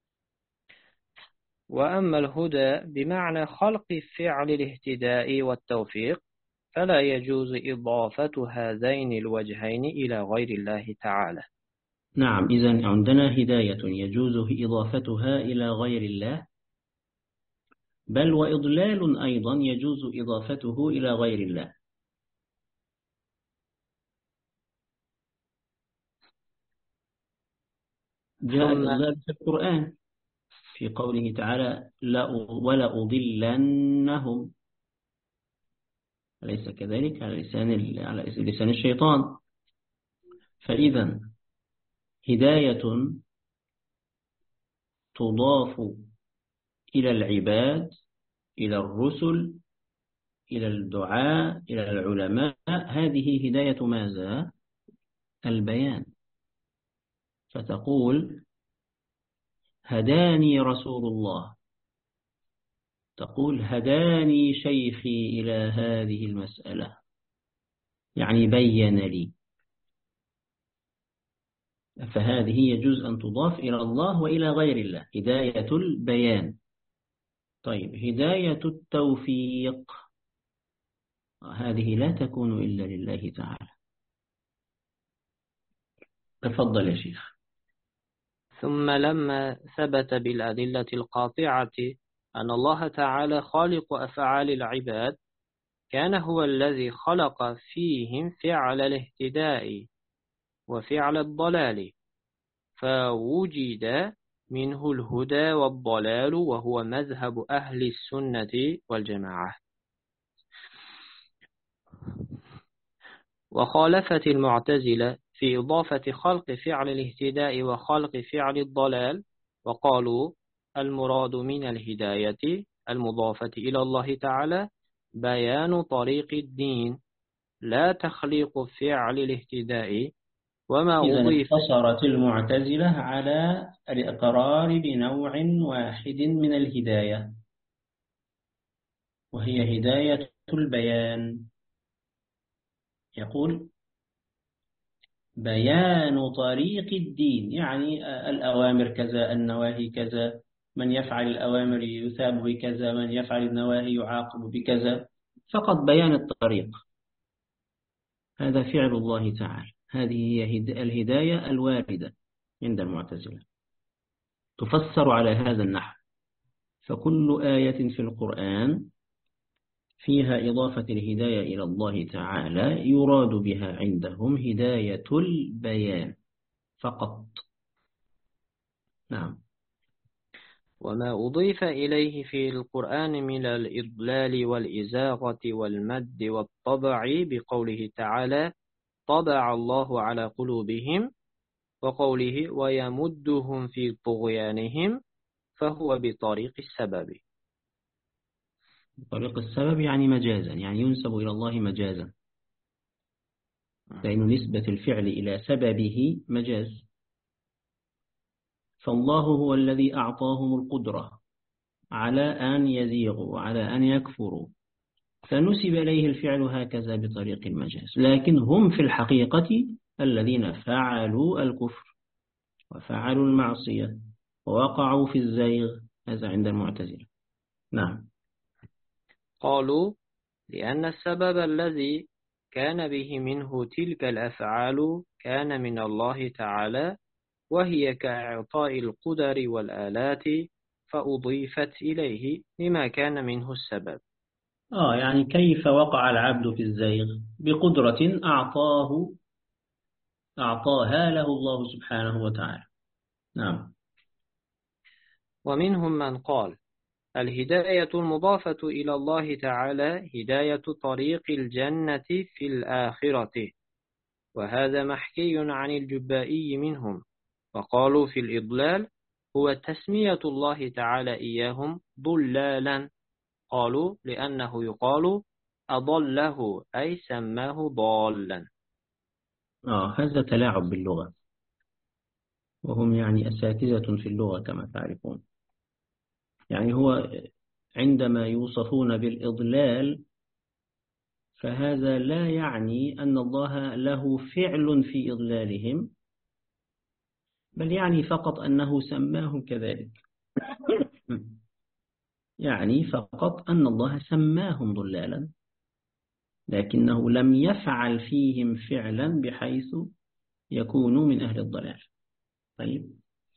وأما الهدى بمعنى خلق فعل الاهتداء والتوفيق، فلا يجوز إضافة هذين الوجهين إلى غير الله تعالى. نعم، إذن عندنا هداية يجوز إضافتها إلى غير الله، بل وإضلال أيضا يجوز إضافته إلى غير الله. جاء الإضلال في القرآن في قوله تعالى ولأضلنهم، أليس كذلك؟ على لسان الشيطان. فإذا هداية تضاف إلى العباد، إلى الرسل، إلى الدعاء، إلى العلماء، هذه هداية ماذا؟ البيان. فتقول هداني رسول الله، تقول هداني شيخي إلى هذه المسألة، يعني بين لي. فهذه يجوز أن تضاف إلى الله وإلى غير الله، هداية البيان. طيب، هداية التوفيق هذه لا تكون إلا لله تعالى. تفضل يا شيخ. ثم لما ثبت بالأدلة القاطعة أن الله تعالى خالق أفعال العباد، كان هو الذي خلق فيهم فعل الاهتداء وفعل الضلال، فوجد منه الهدى والضلال، وهو مذهب أهل السنة والجماعة. وخالفت المعتزلة في إضافة خلق فعل الاهتداء وخلق فعل الضلال، وقالوا المراد من الهداية المضافة إلى الله تعالى بيان طريق الدين، لا تخليق فعل الاهتداء. وما إذن أضيف اقتصرت المعتزلة على الإقرار بنوع واحد من الهداية، وهي هداية البيان. يقول بيان طريق الدين، يعني الأوامر كذا، النواهي كذا، من يفعل الأوامر يثاب بكذا، من يفعل النواهي يعاقب بكذا، فقط بيان الطريق. هذا فعل الله تعالى. هذه هي الهداية الواردة عند المعتزلة، تفسر على هذا النحو. فكل آية في القرآن فيها إضافة الهداية إلى الله تعالى يراد بها عندهم هداية البيان فقط. نعم. وما أضيف إليه في القرآن من الإضلال والإزاغة والمد والطبع بقوله تعالى طبع الله على قلوبهم، وقوله ويمدهم في طغيانهم، فهو بطريق السبب. طريق السبب يعني مجازا، يعني ينسب إلى الله مجازا، لأن نسبة الفعل إلى سببه مجاز. فالله هو الذي أعطاهم القدرة على أن يزيغوا وعلى أن يكفروا، فنسب إليه الفعل هكذا بطريق المجاز، لكن هم في الحقيقة الذين فعلوا الكفر وفعلوا المعصية ووقعوا في الزيغ. هذا عند المعتزلة. نعم. قالوا لأن السبب الذي كان به منه تلك الأفعال كان من الله تعالى، وهي كإعطاء القدر والآلات، فأضيفت إليه لما كان منه السبب. يعني كيف وقع العبد في الزيغ؟ بقدرة أعطاها له الله سبحانه وتعالى. نعم. ومنهم من قال الهداية المضافة إلى الله تعالى هداية طريق الجنة في الآخرة، وهذا محكي عن الجبائي منهم، وقالوا في الإضلال هو تسمية الله تعالى إياهم ضلالا، قالوا لأنه يقال أضله أي سماه ضالا. هذا تلاعب باللغة، وهم يعني أساتذة في اللغة كما تعرفون. يعني هو عندما يوصفون بالإضلال فهذا لا يعني أن الله له فعل في إضلالهم، بل يعني فقط أنه سماهم كذلك. يعني فقط أن الله سماهم ضلالا، لكنه لم يفعل فيهم فعلا بحيث يكونوا من أهل الضلال. طيب.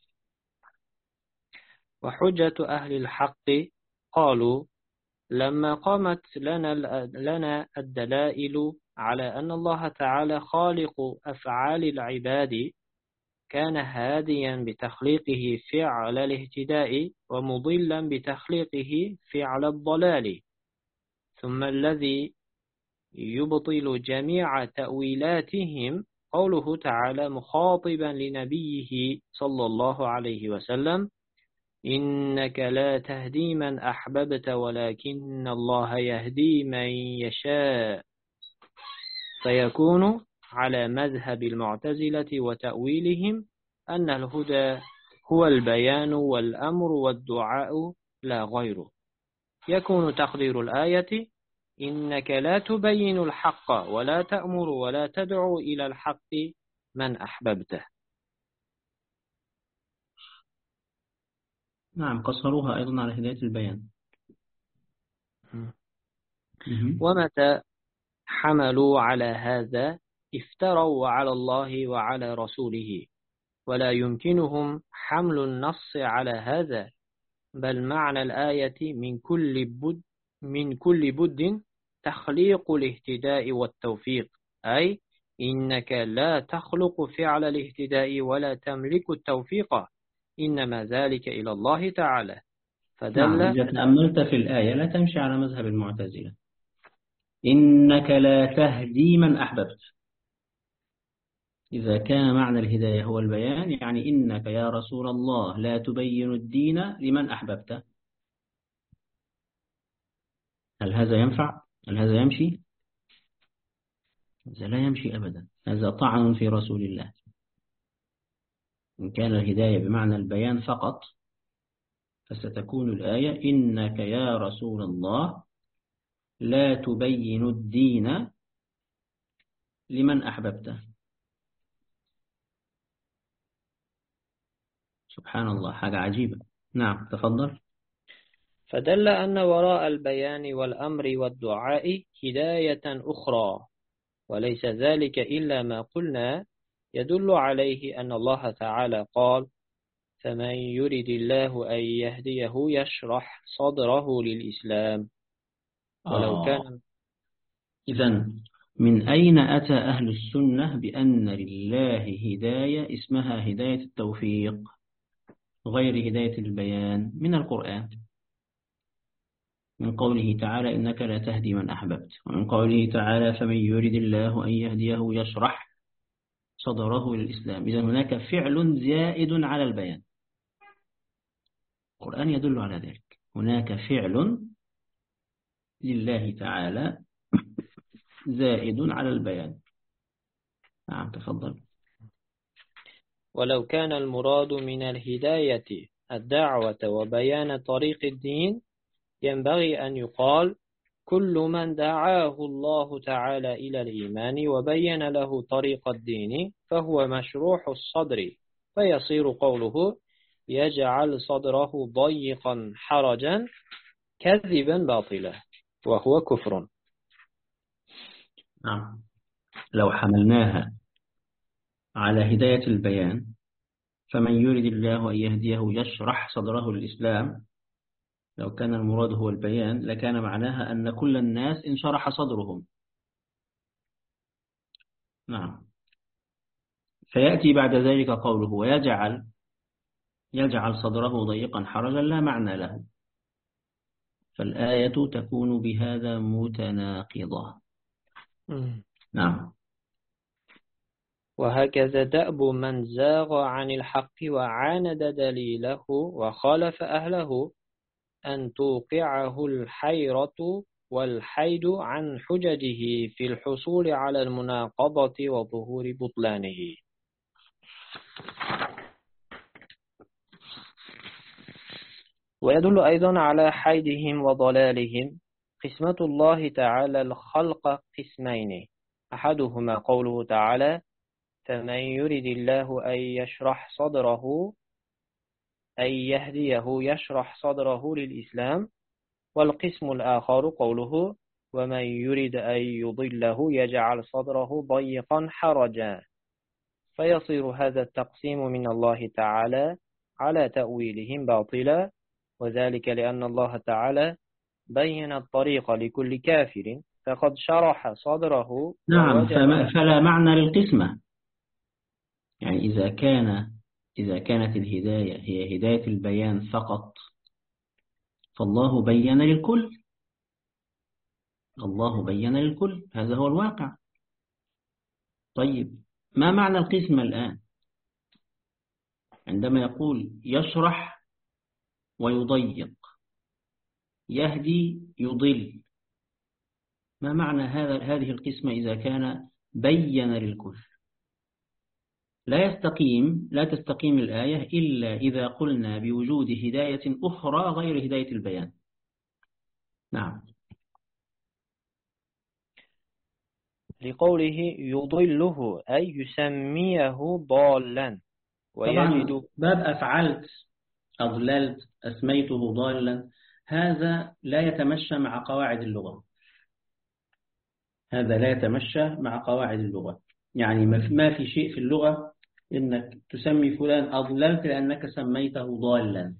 وحجة أهل الحق قالوا لما قامت لنا الدلائل على أن الله تعالى خالق أفعال العباد، كان هاديا بتخليقه فعل الاهتداء ومضلا بتخليقه فعل الضلال، ثم الذي يبطل جميع تأويلاتهم قوله تعالى مخاطبا لنبيه صلى الله عليه وسلم إنك لا تهدي من أحببت ولكن الله يهدي من يشاء، فيكون على مذهب المعتزلة وتأويلهم أن الهدى هو البيان والأمر والدعاء لا غيره. يكون تقدير الآية إنك لا تبين الحق ولا تأمر ولا تدعو إلى الحق من أحببته. نعم، قصروها أيضا على هداية البيان. ومتى حملوا على هذا افتروا على الله وعلى رسوله، ولا يمكنهم حمل النص على هذا، بل معنى الآية من كل بد تخليق الاهتداء والتوفيق، أي إنك لا تخلق فعل الاهتداء ولا تملك التوفيق، إنما ذلك إلى الله تعالى. نعم، إذا تأملت في الآية لا تمشي على مذهب المعتزلة، إنك لا تهدي من أحببت. إذا كان معنى الهداية هو البيان، يعني إنك يا رسول الله لا تبين الدين لمن أحببت. هل هذا ينفع؟ هل هذا يمشي؟ هذا لا يمشي أبدا، هذا طعن في رسول الله. إن كان الهداية بمعنى البيان فقط فستكون الآية إنك يا رسول الله لا تبين الدين لمن أحببته. سبحان الله، حاجة عجيبة. نعم، تفضل. فدل أن وراء البيان والأمر والدعاء هداية أخرى، وليس ذلك إلا ما قلنا، يدل عليه أن الله تعالى قال فمن يرد الله أن يهديه يشرح صدره للإسلام ولو كان. إذن من أين أتى أهل السنة بأن لله هداية اسمها هداية التوفيق غير هداية البيان؟ من القرآن، من قوله تعالى إنك لا تهدي من أحببت، ومن قوله تعالى فمن يرد الله أن يهديه يشرح صدره للإسلام. إذن هناك فعل زائد على البيان، القرآن يدل على ذلك. هناك فعل لله تعالى زائد على البيان. نعم تفضل. ولو كان المراد من الهداية الدعوة وبيان طريق الدين ينبغي أن يقال كل من دعاه الله تعالى إلى الإيمان وبين له طريق الدين فهو مشروح الصدر، فيصير قوله يجعل صدره ضيقا حرجا كذبا باطلا وهو كفر. نعم، لو حملناها على هداية البيان فمن يريد الله أن يهديه يشرح صدره للإسلام، لو كان المراد هو البيان لكان معناها أن كل الناس انشرح صدرهم. نعم، فيأتي بعد ذلك قوله يجعل صدره ضيقا حرجا لا معنى له، فالآية تكون بهذا متناقضة. نعم. وهكذا دأب من زاغ عن الحق وعاند دليله وخالف أهله أن توقعه الحيرة والحيد عن حججه في الحصول على المناقضة وظهور بطلانه. ويدل أيضا على حيدهم وضلالهم قسمة الله تعالى الخلق قسمين، أحدهما قوله تعالى فمن يرد الله أن يهديه يشرح صدره للإسلام، والقسم الآخر قوله ومن يرد أن يضله يجعل صدره ضيقا حرجا، فيصير هذا التقسيم من الله تعالى على تأويلهم باطلا، وذلك لأن الله تعالى بين الطريق لكل كافر فقد شرح صدره. نعم، فلا معنى للقسمة. يعني إذا كانت الهداية هي هداية البيان فقط فالله بين للكل، الله بين للكل، هذا هو الواقع. طيب ما معنى القسمة الآن عندما يقول يشرح ويضيق، يهدي يضل؟ ما معنى هذه القسمة إذا كان بين للكل؟ لا تستقيم الآية إلا إذا قلنا بوجود هداية أخرى غير هداية البيان. نعم. لقوله يضله أي يسميه ضالا طبعا باب أفعلت أضللت أسميته ضالا هذا لا يتمشى مع قواعد اللغة، هذا لا يتمشى مع قواعد اللغة. يعني ما في شيء في اللغة إنك تسمي فلان أضللت لأنك سميته ضالا،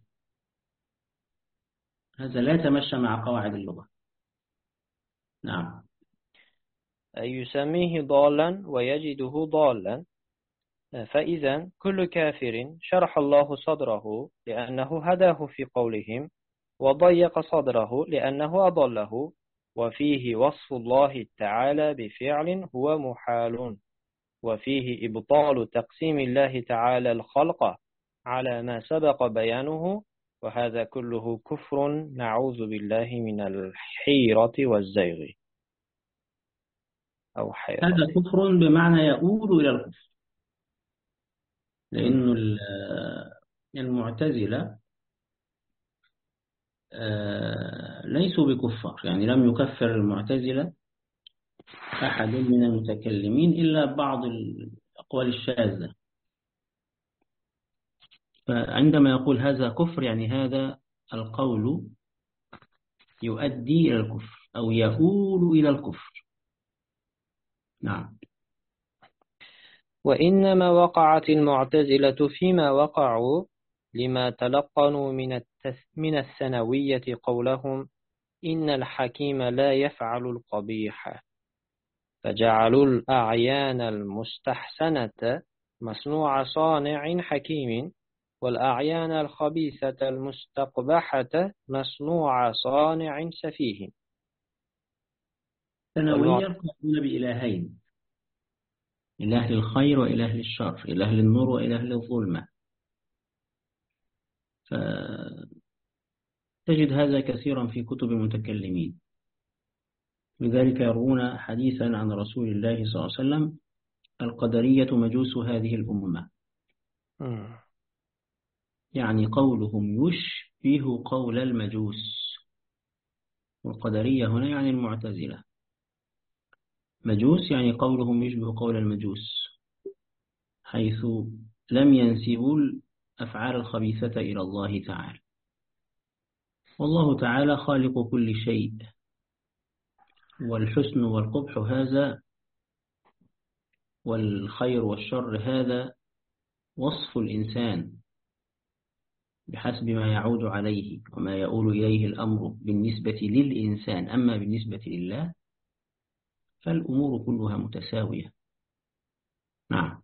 هذا لا يتمشى مع قواعد اللغة. نعم. أي يسميه ضالا ويجده ضالا، فإذا كل كافر شرح الله صدره لأنه هداه في قولهم، وضيق صدره لأنه أضله، وفيه وصف الله تعالى بفعل هو محال، وفيه إبطال تقسيم الله تعالى الخلق على ما سبق بيانه، وهذا كله كفر نعوذ بالله من الحيرة والزيغ أو حيرة. هذا كفر بمعنى يؤول إلى الكفر، لأن المعتزلة ليسوا بكفار، يعني لم يكفر المعتزلة أحد من المتكلمين إلا بعض الأقوال الشاذة. فعندما يقول هذا كفر يعني هذا القول يؤدي إلى الكفر أو يؤول إلى الكفر. نعم. وإنما وقعت المعتزلة فيما وقعوا لما تلقنوا من الثانوية قولهم إن الحكيم لا يفعل القبيح، فجعلوا الأعيان المستحسنة مصنوع صانع حكيم، والأعيان الخبيثة المستقبحة مصنوع صانع سفيه. ثانوية يقولون بإلهين، إله للخير وإله للشر، إله للنور وإله للظلمة. فتجد هذا كثيرا في كتب المتكلمين. لذلك يروون حديثا عن رسول الله صلى الله عليه وسلم: القدرية مجوس هذه الأمة. يعني قولهم يشبه قول المجوس، والقدرية هنا يعني المعتزلة. مجوس يعني قولهم يشبه قول المجوس، حيث لم ينسبوا الأفعال الخبيثة إلى الله تعالى. والله تعالى خالق كل شيء، والحسن والقبح هذا، والخير والشر هذا وصف الإنسان بحسب ما يعود عليه وما يؤول إليه الأمر بالنسبة للإنسان. أما بالنسبة لله فالأمور كلها متساوية. نعم.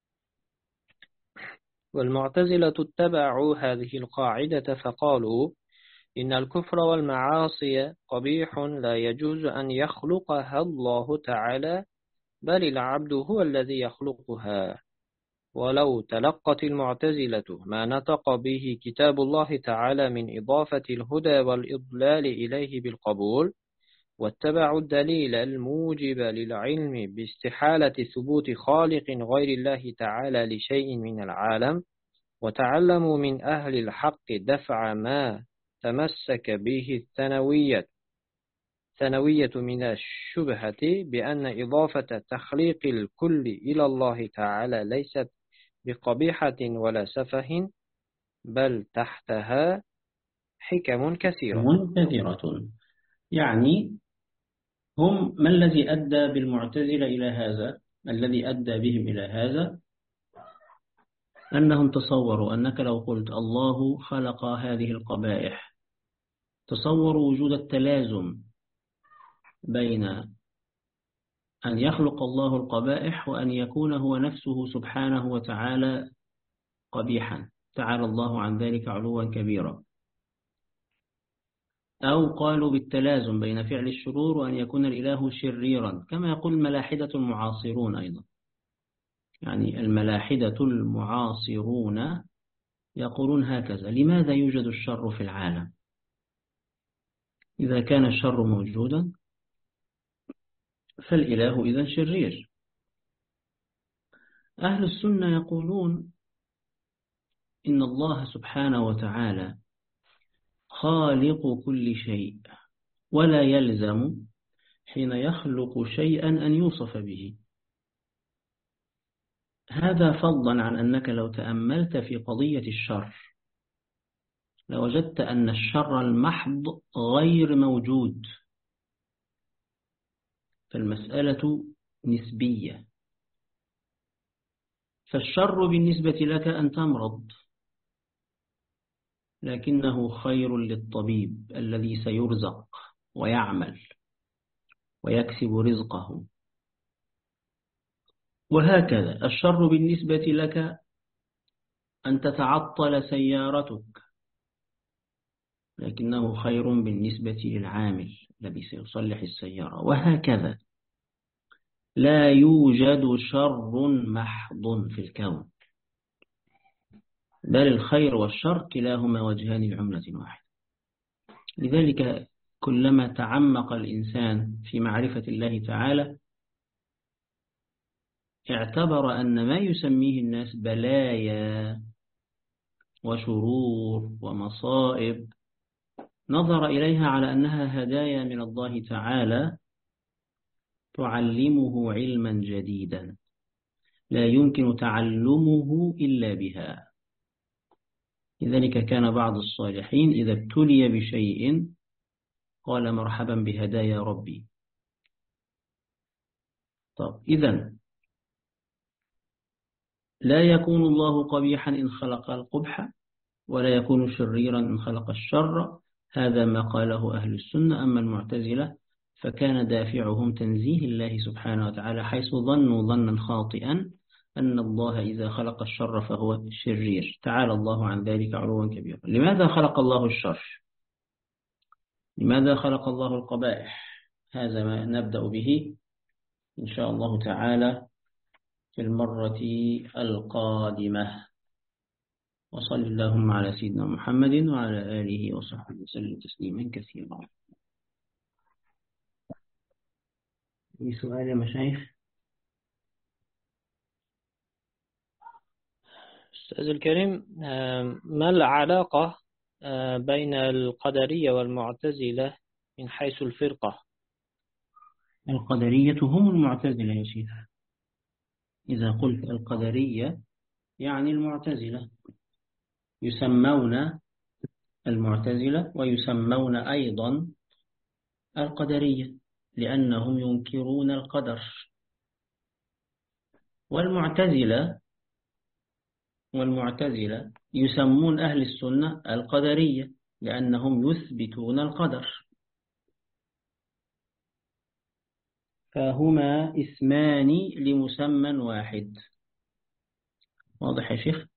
والمعتزلة اتبعوا هذه القاعدة فقالوا إن الكفر والمعاصي قبيح لا يجوز أن يخلقها الله تعالى، بل العبد هو الذي يخلقها. ولو تلقت المعتزلة ما نطق به كتاب الله تعالى من إضافة الهدى والإضلال إليه بالقبول، واتبعوا الدليل الموجب للعلم باستحالة ثبوت خالق غير الله تعالى لشيء من العالم، وتعلموا من أهل الحق دفع ما تمسك به الثانوية من الشبهة بأن إضافة تخليق الكل إلى الله تعالى ليست بقبيحة ولا سفه، بل تحتها حكم كثيرة. يعني هم ما الذي أدى بالمعتزلة إلى هذا؟ الذي أدى بهم إلى هذا أنهم تصوروا أنك لو قلت الله خلق هذه القبائح، تصوروا وجود التلازم بين أن يخلق الله القبائح وأن يكون هو نفسه سبحانه وتعالى قبيحا، تعالى الله عن ذلك علوا كبيرا. أو قالوا بالتلازم بين فعل الشرور وأن يكون الإله شريرا، كما يقول الملاحدة المعاصرون أيضا. يعني الملاحدة المعاصرون يقولون هكذا: لماذا يوجد الشر في العالم؟ إذا كان الشر موجودا فالإله إذن شرير. أهل السنة يقولون إن الله سبحانه وتعالى خالق كل شيء، ولا يلزم حين يخلق شيئا أن يوصف به. هذا فضلا عن أنك لو تأملت في قضية الشر لوجدت أن الشر المحض غير موجود، فالمسألة نسبية. فالشر بالنسبة لك أن تمرض، لكنه خير للطبيب الذي سيرزق ويعمل ويكسب رزقه. وهكذا الشر بالنسبة لك أن تتعطل سيارتك، لكنه خير بالنسبة للعامل الذي سيصلح السيارة. وهكذا لا يوجد شر محض في الكون، بل الخير والشر كلاهما وجهان لعملة واحدة. لذلك كلما تعمق الإنسان في معرفة الله تعالى اعتبر أن ما يسميه الناس بلايا وشرور ومصائب نظر إليها على أنها هدايا من الله تعالى تعلمه علما جديدا لا يمكن تعلمه إلا بها. لذلك كان بعض الصالحين إذا ابتلي بشيء قال مرحبا بهدايا ربي. طب إذن لا يكون الله قبيحا إن خلق القبح، ولا يكون شريرا إن خلق الشر. هذا ما قاله أهل السنة. أما المعتزلة فكان دافعهم تنزيه الله سبحانه وتعالى، حيث ظنوا ظنا خاطئا أن الله إذا خلق الشر فهو شرير. تعالى الله عن ذلك علوا كبيرا. لماذا خلق الله الشر؟ لماذا خلق الله القبائح؟ هذا ما نبدأ به إن شاء الله تعالى في المرة القادمة. وصل اللهم على سيدنا محمد وعلى آله وصحبه وسلم تسليما كثيرا. في سؤال يا مشايخ؟ أستاذ الكريم، ما العلاقة بين القدرية والمعتزلة من حيث الفرقة؟ القدرية هم المعتزلة يا شيخ. إذا قلت القدرية يعني المعتزلة، يسمون المعتزلة ويسمون أيضا القدرية لأنهم ينكرون القدر. والمعتزلة يسمون أهل السنة القدرية لأنهم يثبتون القدر. فهما اسمان لمسمى واحد. واضح يا شيخ؟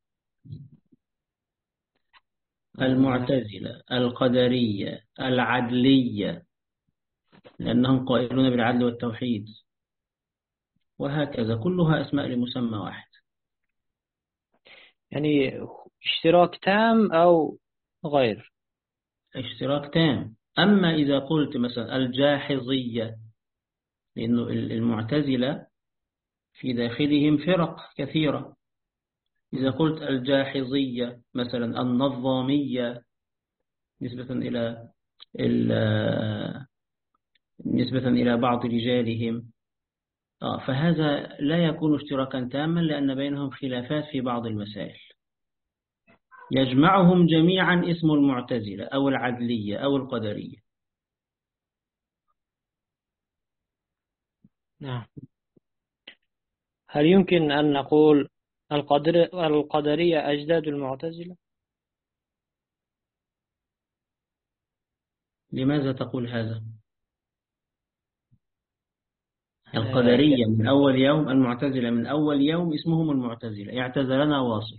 المعتزلة القدرية العدلية لأنهم قائلون بالعدل والتوحيد، وهكذا كلها أسماء لمسمى واحد. يعني اشتراك تام أو غير؟ اشتراك تام. أما إذا قلت مثلا الجاحظية، لأنه المعتزلة في داخلهم فرق كثيرة، إذا قلت الجاحظية مثلا النظامية نسبة نسبة إلى بعض رجالهم، فهذا لا يكون اشتراكا تاما لأن بينهم خلافات في بعض المسائل. يجمعهم جميعا اسم المعتزلة أو العدلية أو القدرية. نعم. هل يمكن أن نقول القدرية أجداد المعتزلة؟ لماذا تقول هذا؟ القدرية من أول يوم، المعتزلة من أول يوم اسمهم المعتزلة. اعتزلنا واصل،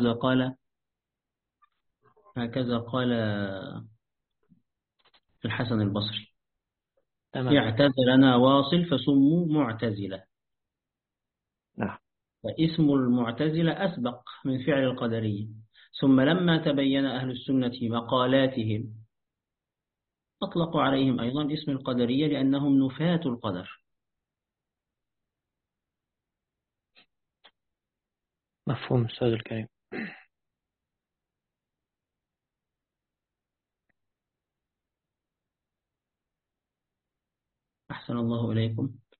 هكذا قال الحسن البصري. تمام. اعتزلنا واصل فسموا معتزلة. نعم. فاسم المعتزلة أسبق من فعل القدرية. ثم لما تبين أهل السنة مقالاتهم أطلقوا عليهم أيضا اسم القدرية لأنهم نفاة القدر. مفهوم أستاذ الكريم. أحسن الله إليكم.